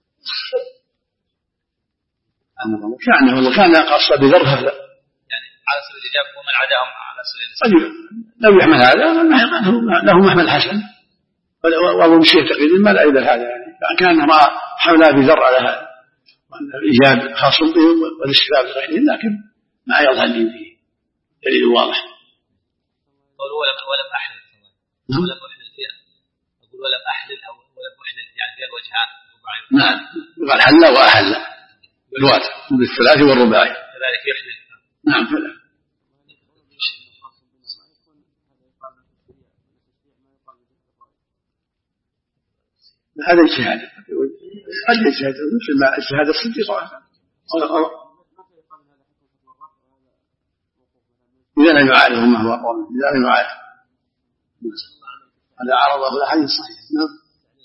كان والله كان خاصة بذرها يعني على سبيل الإجابة ومن عداهم على سبيل الإجابة. لو يحمل هذا له محمل حسن وأظن شيء تقريبا ما لا إذا هذا يعني كان رأى حملها بذر على هذا وأن الإجابة خاص بهم والاستفاء بغيرهم، لكن ما يظهر لي فيه دليل واضح. ولم ولم أحلل ولم أحلل فيها أقول ولم أحلل أو ولم أحلل يعني فيها الوجهان. نعم قال حل وأحل بالواتر بالثلاث والرباعي كذلك يحلل. نعم فلا هذا اجتهاد قد يجتهد مثل ما اجتهاد الصديق إذا لا يعارضه ما هو أقوى منه إذا لا يعارض هذا عرضه الأحاديث الصحيحة. نعم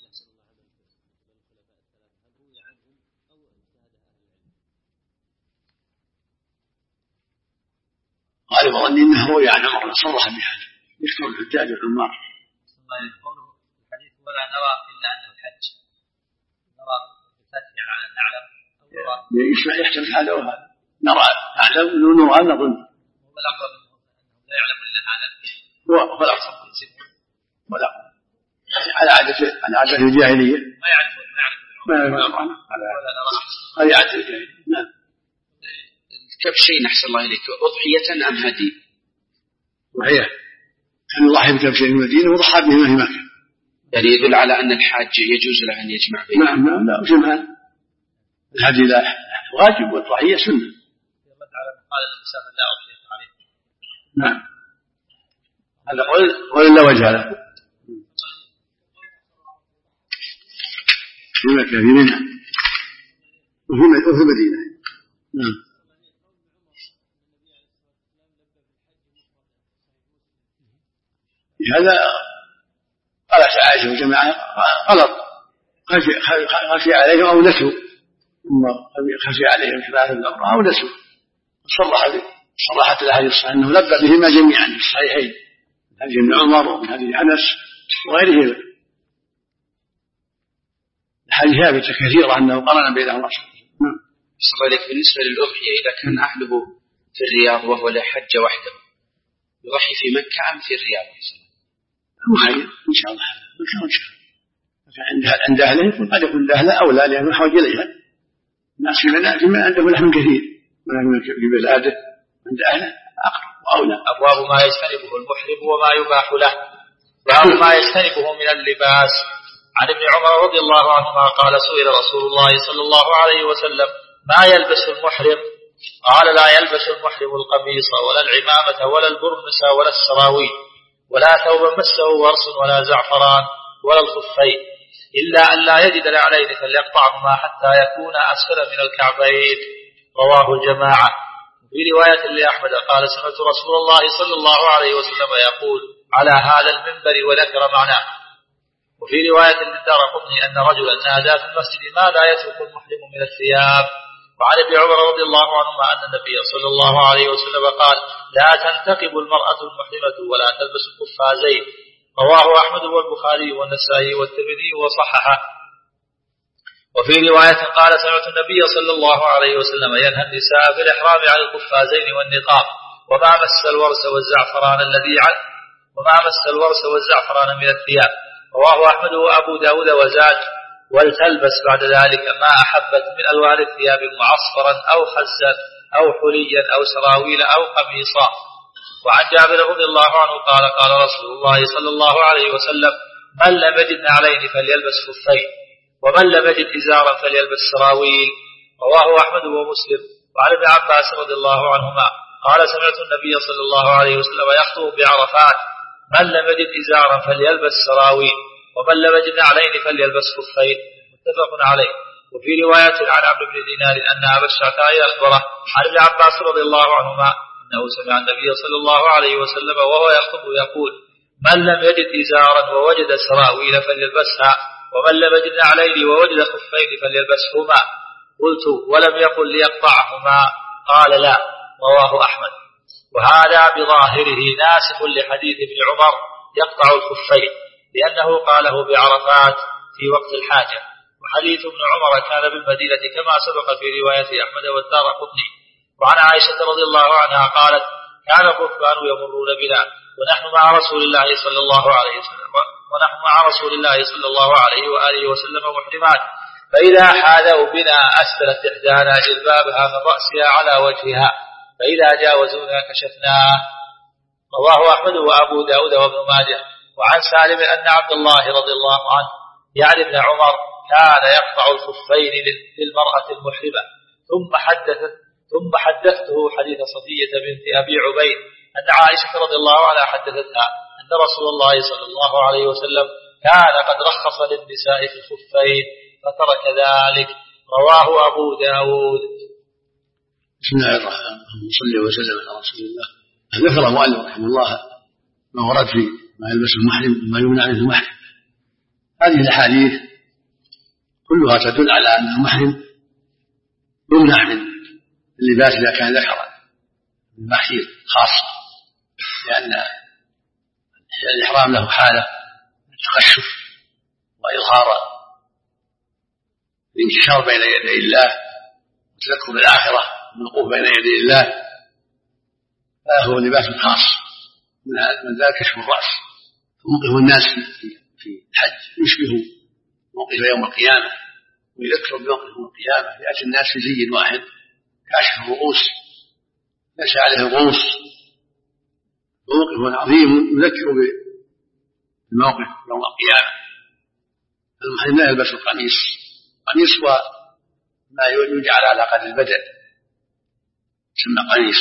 غالب ظني انه روي عن عمر صرح بهذا يكثر الحجاج والعمار. الحديث ولا نرى الا انه الحج نرى بالفتح على نعلم او نرى يشمع يحتمل هذا وهذا نرى نعلم ونرى نظن والاقرب انهم لا يعلم الا هذا هو الاقرب ولا على عاده على عاده الجاهليه ما يعرف ما يعرف ما يعرف على هذه عاده الجاهليه. نعم كبشين أحسن الله إليك أضحية أم هدي؟ صحيح كان يضحي بكبشين في المدينة وضحى بهما في مكة، يعني يدل على أن الحاج يجوز له أن يجمع بينهما. نعم نعم لا جمعا الهدي لا واجب والضحية سنة. قال المسافر لا أضحية عليه. نعم هذا قول ولا وجه له في مكة في منى وفي المدينة. نعم هذا قالت عائشة وجماعة غلط خشي عليهم أو نسوا ثم خشي عليهم حماية الأمر أو نسوا صرح به صراحة الأحاديث الصحيحة أنه لبى بهما جميعا في الصحيحين من حديث ابن عمر ومن حديث أنس وغيره الحديث ثابتة كثيرة أنه قرن بينهما. صلى بالنسبة للأضحية إذا كان أهله في الرياض وهو لا حج وحده يضحي في مكة أم في الرياض؟ مخير إن شاء الله مكة وإن شاء الله عند أهله يكون قد يكون أهله أولى لأنه يحوج إليها. الناس في من عنده لحم كثير في بلاده عند أهله أقرب وأولى. أبواب ما يجتنبه المحرم وما يباح له. باب ما يجتنبه من اللباس. عن ابن عمر رضي الله عنهما قال سئل رسول الله صلى الله عليه وسلم ما يلبس المحرم؟ قال لا يلبس المحرم القميص ولا العمامة ولا البرنس ولا السراويل ولا ثوبا مسه ورس ولا زعفران ولا الخفين إلا أن لا يجد نعلين فليقطعهما حتى يكون أسفل من الكعبين. رواه الجماعة. في رواية لأحمد قال سمعت رسول الله صلى الله عليه وسلم يقول على هذا المنبر وذكر معناه. وفي رواية للدارقطني أن رجلا نادى في المسجد ماذا يترك المحرم من الثياب؟ وعن ابن عمر رضي الله عنهما أن النبي صلى الله عليه وسلم قال لا تنتقب المرأة المحرمة ولا تلبس القفازين. رواه أحمد والبخاري والنسائي والترمذي وصححه. وفي رواية قال سمعت النبي صلى الله عليه وسلم ينهى النساء في الإحرام عن القفازين والنقاب وما مس الورس والزعفران الذي عن وما مس الورس والزعفران من الثياب. رواه أحمد وأبو داود وزاد ولتلبس بعد ذلك ما أحبت من ألوان الثياب معصفرا أو خزا أو حليا أو سراويل أو قميصا. وعن جابر رضي الله عنه قال قال رسول الله صلى الله عليه وسلم من لم يجد نعلين فليلبس خفين ومن لم يجد إزارا فليلبس سراويل. رواه أحمد ومسلم. وعن ابن عباس رضي الله عنهما قال سمعت النبي صلى الله عليه وسلم يخطب بعرفات من لم يجد إزارا فليلبس سراويل ومن لم يجد نعلين فليلبس خفين. متفق عليه. وفي رواية عن عمرو بن دينار أن أبا الشعثاء أخبره عن ابن عباس رضي الله عنهما أنه سمع النبي صلى الله عليه وسلم وهو يخطب يقول من لم يجد إزارا ووجد سراويل فليلبسها ومن لم يجد نعلين ووجد خفين فليلبسهما. قلت ولم يقل ليقطعهما؟ قال لا. رواه أحمد. وهذا بظاهره ناسخ لحديث ابن عمر يقطع الخفين لأنه قاله بعرفات في وقت الحاجة. وحديث ابن عمر كان بالمدينة كما سبق في رواية أحمد والدارقطني. وعن عائشة رضي الله عنها قالت كان الركبان يمرون بنا ونحن مع رسول الله صلى الله عليه وسلم ونحن مع رسول الله صلى الله عليه وآله وسلم محرمات فإذا حاذوا بنا أسفلت إحدانا جلبابها من رأسها على وجهها فإذا جاوزونا كشفناه. رواه أحمد وأبو داود وابن ماجه. وعن سالم أن عبد الله رضي الله عنه يعني ابن عمر كان يقطع الخفين للمرأة المحرمة. ثم حدثت ثم حدثته حديث صفية بنت أبي عبيد أن عائشة رضي الله عنها حدثتها أن رسول الله صلى الله عليه وسلم كان قد رخص للنساء في الخفين فترك ذلك. رواه أبو داود. بسم الله الرحمن الرحيم. صلى وسلم على رسول الله. ذكر المؤلف رحمه الله ما ورد في ما يلبس المحرم وما يمنع منه المحرم. هذه الأحاديث كلها تدل على أن المحرم يمنع من اللباس إذا كان ذكرا المحيط خاصة لأن الإحرام له حالة التخشف وإظهار الانكسار بين يدي الله وتذكر بالآخرة والوقوف بين يدي الله فهو لباس خاص من ذلك كشف الرأس. فموقف الناس في الحج يشبه موقف يوم القيامة ويذكر بموقف يوم القيامة يأتي الناس في زي واحد كاشف الرؤوس ليس عليه الرؤوس موقف عظيم يذكر بموقف يوم القيامة. المحرم لا يلبس القميص. القميص هو ما يجعل على قدر البدن يسمى قميص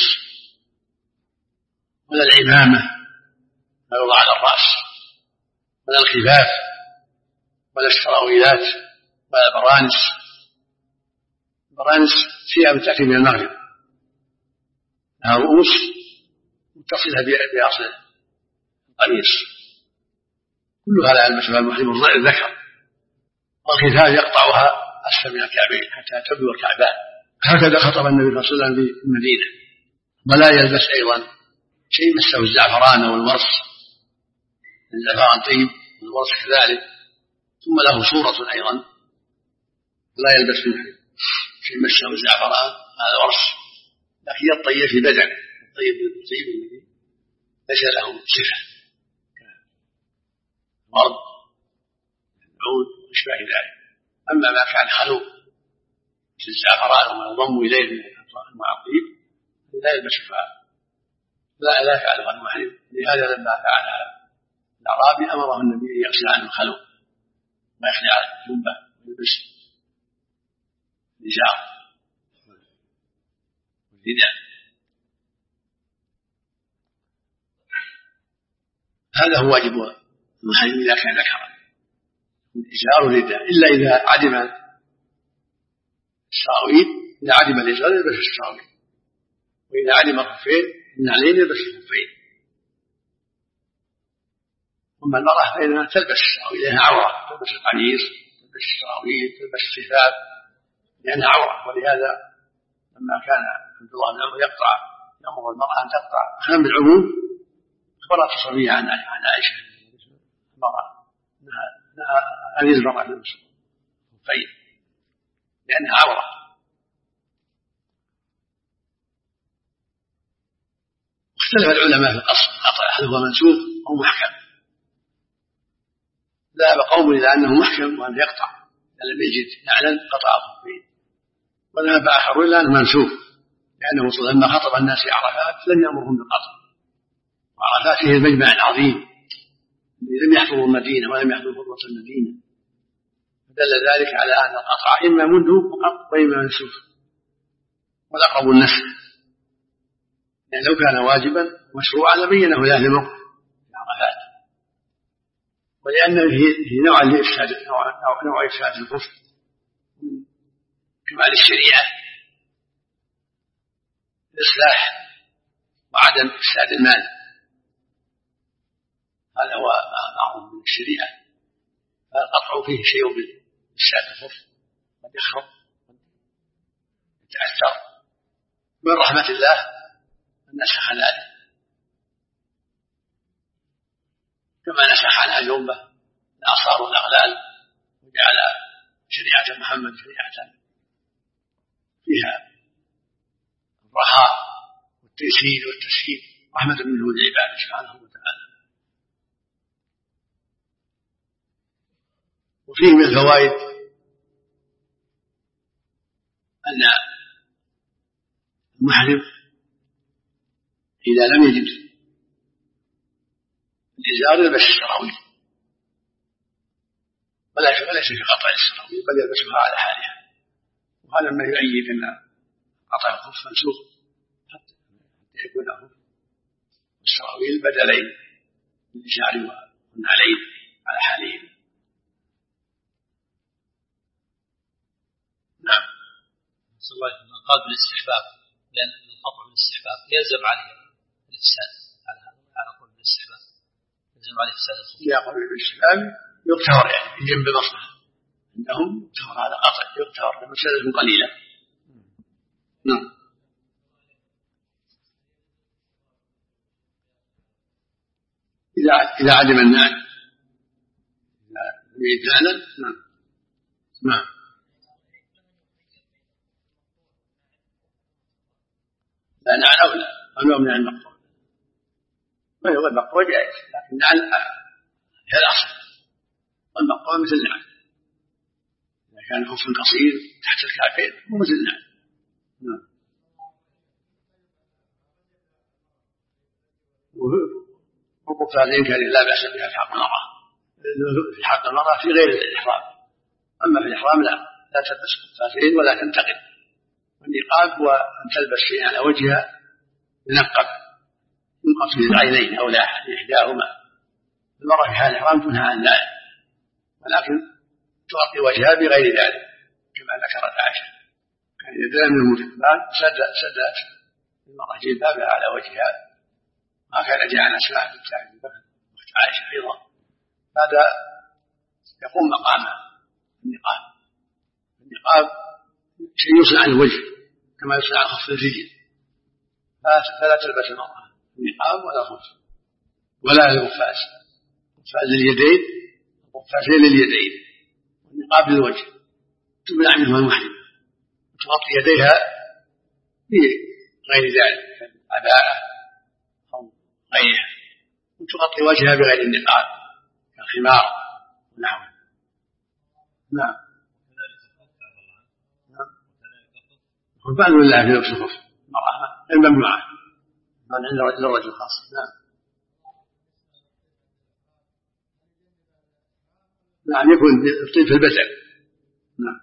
ولا العمامة ما يوضع على الرأس ولا الخفاف ولا السراويلات ولا البرانس. البرانس ثياب تأتي من المغرب لها رؤوس متصلة بأصل القميص كلها لا يلبسها المحرم الذكر. والخفاف يقطعها أسفل من الكعبين حتى تبدو الكعبان. هكذا خطب النبي صلى الله عليه وسلم في المدينة ولا يلبس أيضا شيء مسه الزعفران أو الورس، الزعفران طيب والورس كذلك، ثم له صورة أيضا لا يلبس منه شيء مسه الزعفران هذا ورس، لكن يطيب في بدن الطيب الطيب الذي ليس له صفة مرض العود واشباه ذلك. أما ما كان خلو مثل الزعفران وما يضم إليه من المعطيب لا يلبس لا لا يفعله المحرم. لهذا لما فعلها الأعرابي أمره النبي أن يغسل عنه الخلو ويخلع الجبة ويلبس الإزار والرداء. هذا هو واجب المحرم إذا كان ذكرا، الإزار والرداء، إلا إذا عدم السراويل، إذا عدم الإزار يلبس السراويل، وإذا عدم الخفين النعلين يلبس الخفين. أما المرأة فإنها تلبس السراويل لأنها عورة، تلبس القميص تلبس السراويل تلبس الخفاف لأنها عورة. ولهذا لما كان عبد الله بن عمر يقطع يأمر المرأة أن تقطع أحيانا بالعموم، أخبرت الصبية عن عن عائشة المرأة أنها أن يزبر تلبس الخفين لأنها عورة. اختلف العلماء في الأصل هل هو منسوخ أو محكم. ذهب قوم إلى أنه محكم وأن يقطع لم يجد نعلا قطع الخفين، وذهب آخر إلى أنه منسوخ لأنه لما خطب الناس في عرفات لم يأمرهم بالقطع، وعرفات هي المجمع العظيم الذي لم يحضروا المدينة ولم يحضروا خطبة المدينة، فدل ذلك على أن القطع إما مندوب فقط وإما منسوخ، والأقرب النسخ، يعني لو كان واجبا مشروعا لبينه لأهل الموقف في عرفات. ولأنه في نوع لإفساد نوع إفساد الكفر كمال الشريعة، الإصلاح وعدم إفساد المال، هذا هو معروف من الشريعة. فالقطع فيه شيء بإفساد الكفر، قد يخرب قد يتأثر. من رحمة الله نسخ ذلك كما نسخ عنها الأمة الآثار والأغلال وجعل شريعة محمد شريعة فيها الرخاء والتيسير والتسهيل رحمة منه للعباد سبحانه وتعالى. وفيه من الفوائد أن المحرم إذا لم يجد الإزار يلبس السراويل، وليس في قطع السراويل بل يلبسها على حالها. وهذا ما يؤيد أن قطع الخف منسوخ حتى يكون له السراويل بدلين الإزار والنعلين على حالهم. نعم. صلى الله عليه وسلم قال بالاستحباب، لأن القطع بالاستحباب يلزم عليه الإفساد، على على قول بالاستحباب يلزم عليه الإفساد. يقول بالاستحباب يقتهر يعني من جنب مصلحة عندهم، يقتهر هذا قطع يقتهر بمسألة قليلة. نعم. إذا إذا عدم النعل إذا يريد نعلا نعم نعم لا نعل أو لا أنه من المقطوع، ما هو المقطوع جائز، لكن نعل هي الأصل، والمقطوع مثل نعل إذا كان خف قصير تحت الكعبين هو مثل نعل. نعم. وقفازين كان لا بأس بها في حق المرأة، في حق المرأة في غير الإحرام، أما في الإحرام لا لا تلبس قفازين ولا تنتقل. والنقاب هو أن تلبس شيئا على وجهها منقب ينقص في العينين أو لا إحداهما. المرأة في حال الإحرام تنهى عن ذلك، ولكن تغطي وجهها بغير ذلك كما ذكرت عائشة، كان يدل من المتقبال سد سد المرأة جلبابها على وجهها، هكذا جاء عن أسماء بنت أبي بكر أخت عائشة أيضا. هذا يقوم مقام النقاب. النقاب شيء يصنع عن الوجه كما يصنع عن خف الرجل، فلا تلبس المرأة نقاب ولا خف ولا القفاز، قفاز اليدين قفازين لليدين والنقاب للوجه، تمنع منه المحرم، تغطي يديها بغير ذلك كالعباءة أو غيرها، وتغطي وجهها بغير النقاب كالخمار ونحوه. نعم. قربان لله في لبس الخف المرأة الممنوعة من عند الرجل خاصة. نعم. نعم يكون الطيب في البدن. نعم.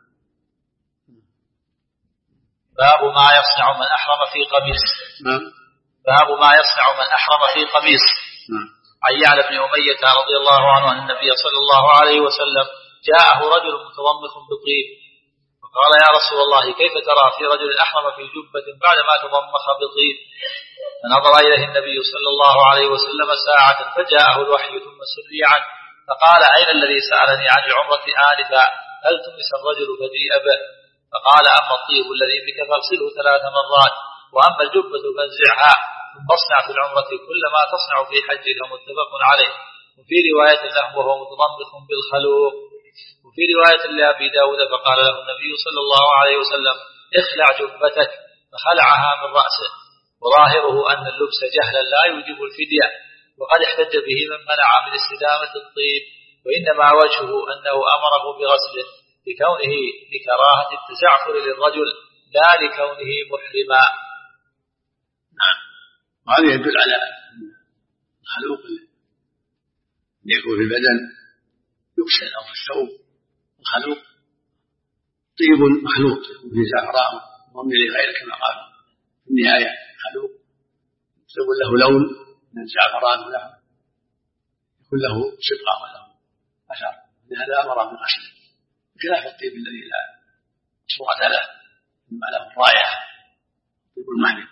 باب ما يصنع من أحرم في قميص. نعم. باب ما يصنع من أحرم في قميص. نعم. عن يعلى بن أمية رضي الله عنه أن النبي صلى الله عليه وسلم جاءه رجل متضمخ بطيب فقال يا رسول الله كيف ترى في رجل أحرم في جبة بعدما تضمخ بطيب؟ فنظر إليه النبي صلى الله عليه وسلم ساعة فجاءه الوحي ثم سري عنه فقال أين الذي سألني عن العمرة آنفا هل تمس الرجل فجيء به؟ فقال أما الطيب الذي بك فاغسله ثلاث مرات وأما الجبة فانزعها ثم اصنع في العمرة كل ما تصنع في حجك متفق عليه. وفي رواية له وهو متضمخ بالخلوق. وفي رواية لأبي داود فقال له النبي صلى الله عليه وسلم اخلع جبتك فخلعها من رأسه. وظاهره أن اللبس جهلا لا يوجب الفدية، وقد احتج به من منع من استدامة الطيب، وإنما وجهه أنه أمره بغسله لكونه لكراهة التزعفر للرجل لا لكونه محرما. نعم. وهذا يدل على الخلوق اللي يكون في البدن يغسل أو في الثوب. الخلوق طيب مخلوط يكون فيه زعفران ومن غيره كما قال في النهاية خلوق يكون له لون من الزعفران وله يكون له صبغة وله أثر، لهذا أمر بغسله بخلاف الطيب الذي لا صورة له إنما له الرائحة طيب المحرم.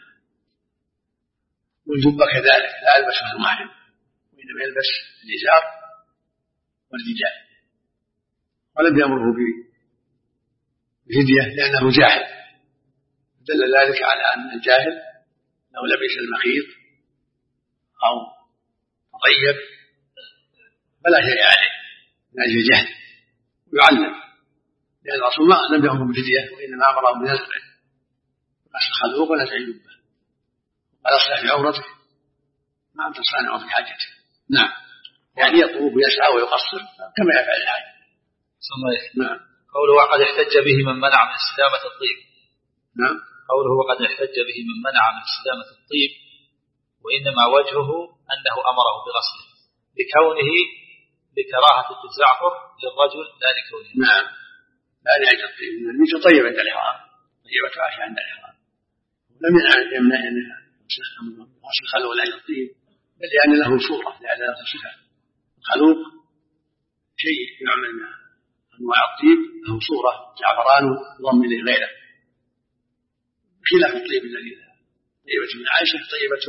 والجبة كذلك لا يلبسها المحرم وإنما يلبس الإزار والرداء، ولم يأمره بفدية لأنه جاهل. دل ذلك على أن الجاهل لو لبس المخيط أو تطيب فلا شيء عليه من أجل الجهل ويعلم، لأن الرسول ما لم يأمره بفدية وإنما أمره بنزعه غسل الخلوق ونزع الجبة قال اصلح في عورتك ما أنت صانع في حاجته. نعم. يعني يطوف ويسعى ويقصر كما يفعل الحاج. نعم. قوله وقد احتج به من منع من استدامة الطيب. نعم. قوله وقد احتج به من منع من استدامة الطيب وإنما وجهه أنه أمره بغسله لكونه لكراهة التزعفر للرجل لا لكونه. نعم. لا لأجل الطيب الميت طيب عند الإحرام طيبة عائشة عند الإحرام لم يمنع أنها غسل الخلوق لأجل الطيب بل لأن له صورة لأن له صفة. الخلوق شيء يعمل من أنواع الطيب له صورة زعفران ضم إليه غيره خلاف الطيب الذي لا طيبة من عائشة طيبة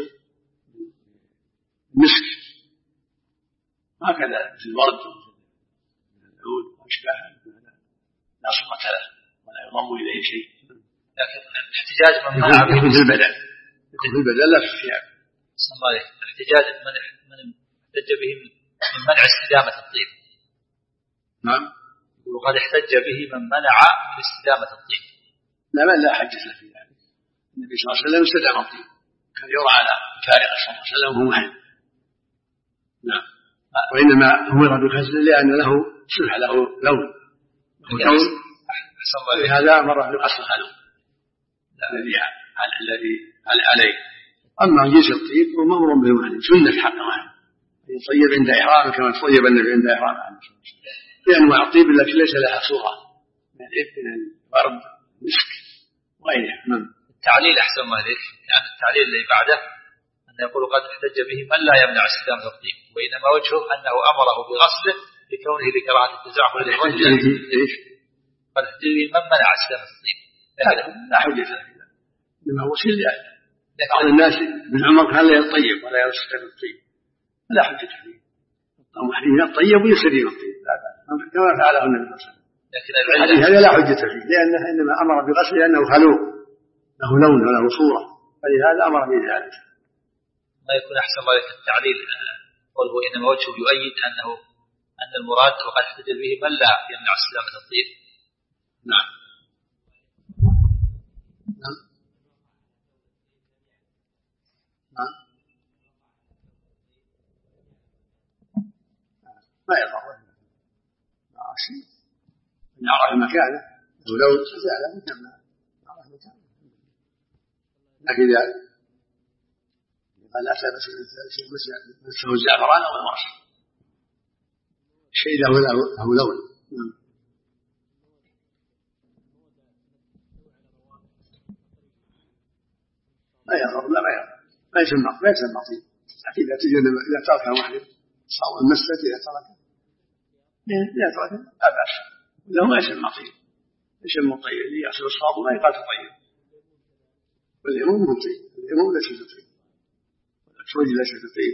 مسك هكذا في الورد العود وأشباهه لا صورة له ولا يضم إليه شيء. لكن الاحتجاج من منع يكون في البدن يكون في البدن لا في الثياب. الاحتجاج من من احتج به من منع استدامة الطيب. نعم. وقد احتج به من منع من استدامة الطيب. لا من لا حجة له في ذلك. النبي صلى الله عليه وسلم استدام الطيب كان يرى على فارق صلى الله عليه وسلم وهو مهن. نعم. وإنما أمر بغسله لأن له صلح له لون ولون ولهذا أمر بغسل الخلوق الذي الذي عليه. أما جنس الطيب هو مأمور به مهن سنة حق مهن يطيب عند إحرامه كما طيب النبي عند إحرامه بأنواع الطيب التي ليس لها صورة من الإبن الورد مسك وغيره. نعم. التعليل أحسن ما ذلك يعني التعليل اللي بعده أن يقول قد احتج به من لا يمنع استدامة الطيب وإنما وجهه أنه أمره بغسله لكونه لكراهة التزعفر للرجل. إيش؟ قد احتج به من منع استدامة الطيب لا حجة له إنما هو شيء بعض الناس من عمر كان لا يطيب ولا يستدام الطيب لا حجة فيه. المحرم يطيب ويستديم الطيب كما فعله النبي صلى الله عليه وسلم. لكن الحديث هذا لا حجة فيه لأنه إنما أمر بغسله لأنه خلوق له لون وله صورة فلهذا أمر بذلك. ما يكون أحسن ذلك التعليل قوله إنما وجهه يؤيد أنه أن المراد وقد احتج به من لا يمنع سلامة الطيب. نعم. نعم. نعم. ما يضر ما شيء نعرف مكانه ولو زال مكانه نعرف مكانه. لكن إذا قال لا تلبس مثل الزعفران أو المرش شيء له له لون. ما يضر لا ما يضر ما يسمى ما يسمى طيب. لكن إذا تجد إذا تركها واحد صار المسجد إذا تركها إذا تركها لا بأس له ما يسمى طيب. يسمى طيب اللي يغسل الصواب ما يقال طيب واليمون مو طيب اليمون ليس طيب والأسود ليس طيب.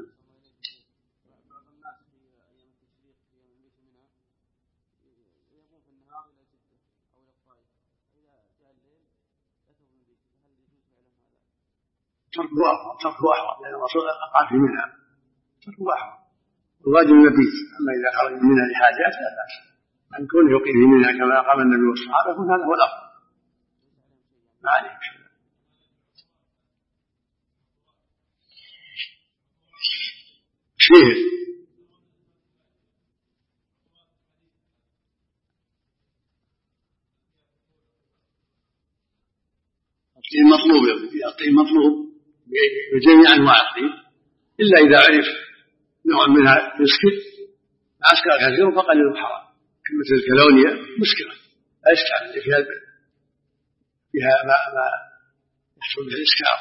تركه أحوط تركه أحوط لأن الرسول قال في منها تركه أحوط الواجب المبيت. أما إذا خرج منها لحاجات لا بأس أن يكون يقيم منها كما قام النبي والصحابة يكون هذا هو الأفضل ما عليه شيء. فيه الطيب مطلوب الطيب مطلوب بجميع أنواع الطيب إلا إذا عرف نوع منها يسكر أسكر كثير فقليل حرام مثل الكالونيا مسكرة لا يسكر فيها فيها ما ما يحصل به الإسكار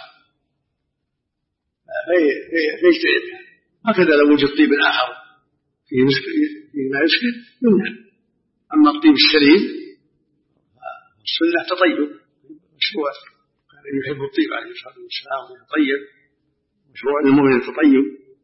فيجتنبها. هكذا لو وجد طيب آخر فيه فيه ما يسكر يمنع. أما الطيب السليم السنة تطيب مشروع كان يحب الطيب عليه الصلاة والسلام ويطيب مشروع المؤمن التطيب.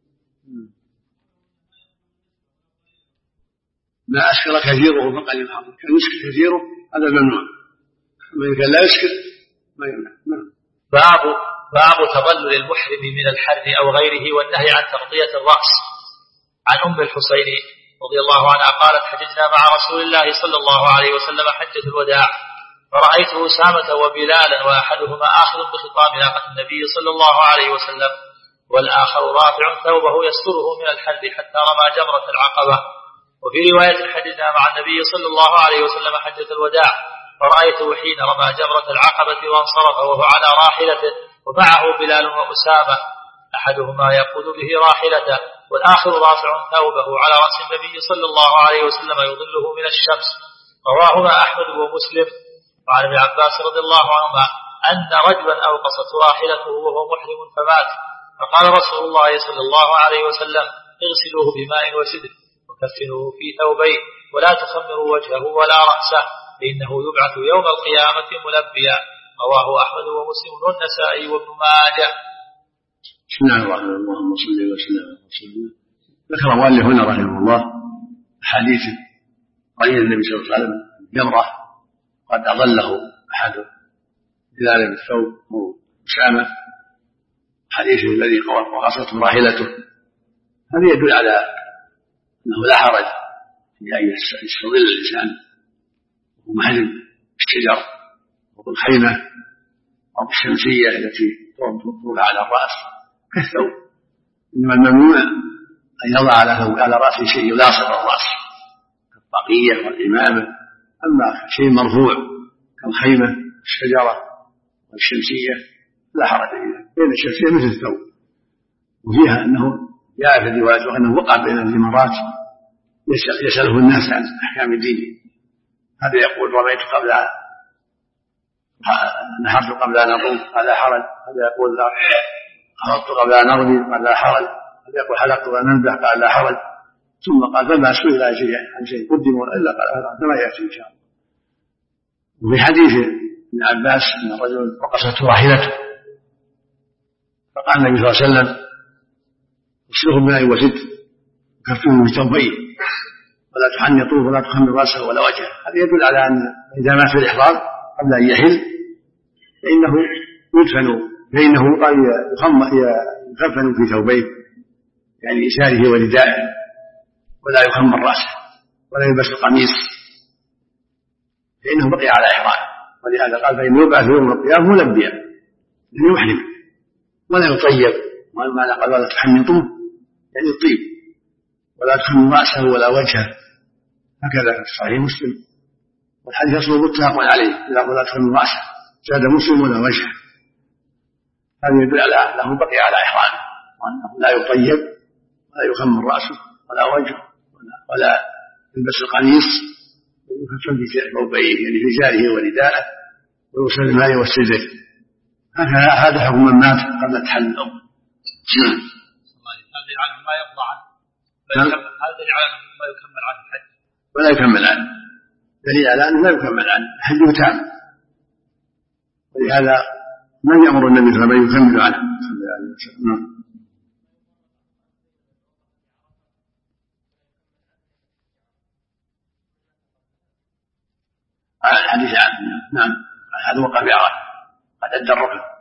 ما أسكر كثيره فقال الحرام كان يسكر كثيره هذا ممنوع. أما إذا كان لا يسكر ما يمنع. باب باب تظلل المحرم من الحر أو غيره والنهي عن تغطية الرأس. عن أم الحسين رضي الله عنها قالت حججنا مع رسول الله صلى الله عليه وسلم حجة الوداع فرأيت أسامة وبلالا وأحدهما آخذ بخطام ناقة النبي صلى الله عليه وسلم والآخر رافع ثوبه يستره من الحر حتى رمى جمرة العقبة. وفي رواية حججنا مع النبي صلى الله عليه وسلم حجة الوداع فرأيته حين رمى جمرة العقبة وانصرف وهو على راحلته ومعه بلال وأسامة أحدهما يقود به راحلته والآخر رافع ثوبه على رأس النبي صلى الله عليه وسلم يظله من الشمس. رواهما أحمد ومسلم. وعن ابن عباس رضي الله عنهما أن رجلا أوقصت راحلته وهو محرم فمات فقال رسول الله صلى الله عليه وسلم اغسلوه بماء وسدر وكفنوه في ثوبين ولا تخمروا وجهه ولا رأسه فإنه يبعث يوم القيامة ملبيا. رواه أحمد ومسلم والنسائي وابن ماجه. بسم الله الرحمن الرحيم. اللهم صل وسلم على رسول الله. ذكر المؤلف هنا رحمه الله حديث رأي النبي صلى الله عليه وسلم جمرة قد أظله أحد بلال بالثوب أو أسامة حديث الذي وقصته راحلته. هذا يدل على أنه لا حرج في أن يستظل الإنسان ومحرم الشجر والخيمة أو الشمسية التي توضع على الرأس كالثوب. إنما الممنوع أن يضع على رأسه شيء يلاصق الرأس كالطاقية والإمامة. أما شيء مرفوع كالخيمة الشجرة والشمسية لا حرج فيها. بين الشمسية مثل الثوب. وفيها أنه جاء في الرواية أنه وقع بين الإمارات يسأله الناس عن أحكام الدين. هذا يقول رميت قبل نحرت قبل أن أطوف هذا حرج. هذا يقول أخذت قبل أن أرمي قال لا حرج. هذا يقول حلقت قبل أن أنبح قال لا حرج. ثم قال فما سئل عن شيء قدم إلا قال هذا كما يأتي إن شاء الله. وفي حديث ابن عباس أن الرجل وقصته راحلته فقال النبي صلى الله عليه وسلم اغسله بماء وسد وكفنه بثوبين ولا تحنطوه ولا تخمر راسه ولا وجهه. هذا يدل على أن إذا مات في الإحرام قبل أن يحل فإنه يدفن فإنه قال يكفن في ثوبين يعني إزاره وردائه ولا يخمر رأسه ولا يلبس القميص فإنه بقي على إحرام. ولهذا قال فإنه يبعث يوم القيامة ملبيا يعني يحرم ولا يطيب، وما قال ولا تحنطوه يعني الطيب ولا تخمر رأسه ولا وجهه هكذا في صحيح مسلم، والحديث يصل متفق عليه ولا تخمر رأسه زاد مسلم ولا وجهه. هذا يدل على أنه بقي على إحرامه وأنه لا يطيب ولا يخمر رأسه ولا وجهه ولا, ولا يلبس القميص يكفن في ثوبين يعني في جاره وردائه ويوصل الماء والسدر. هذا حكم من مات قبل تحلل الأم. هذا يعلم ما يقضى عنه هذا يعلم ما يكمل عنه الحج ولا يكمل عنه دليل على أنه لا يكمل عنه حجه تام، ولهذا من يأمر النبي صلى الله عليه وسلم يكمل عنه صلى الله عليه وسلم. الحديث عنه نعم هذا وقع في عرفة قد أدى الركن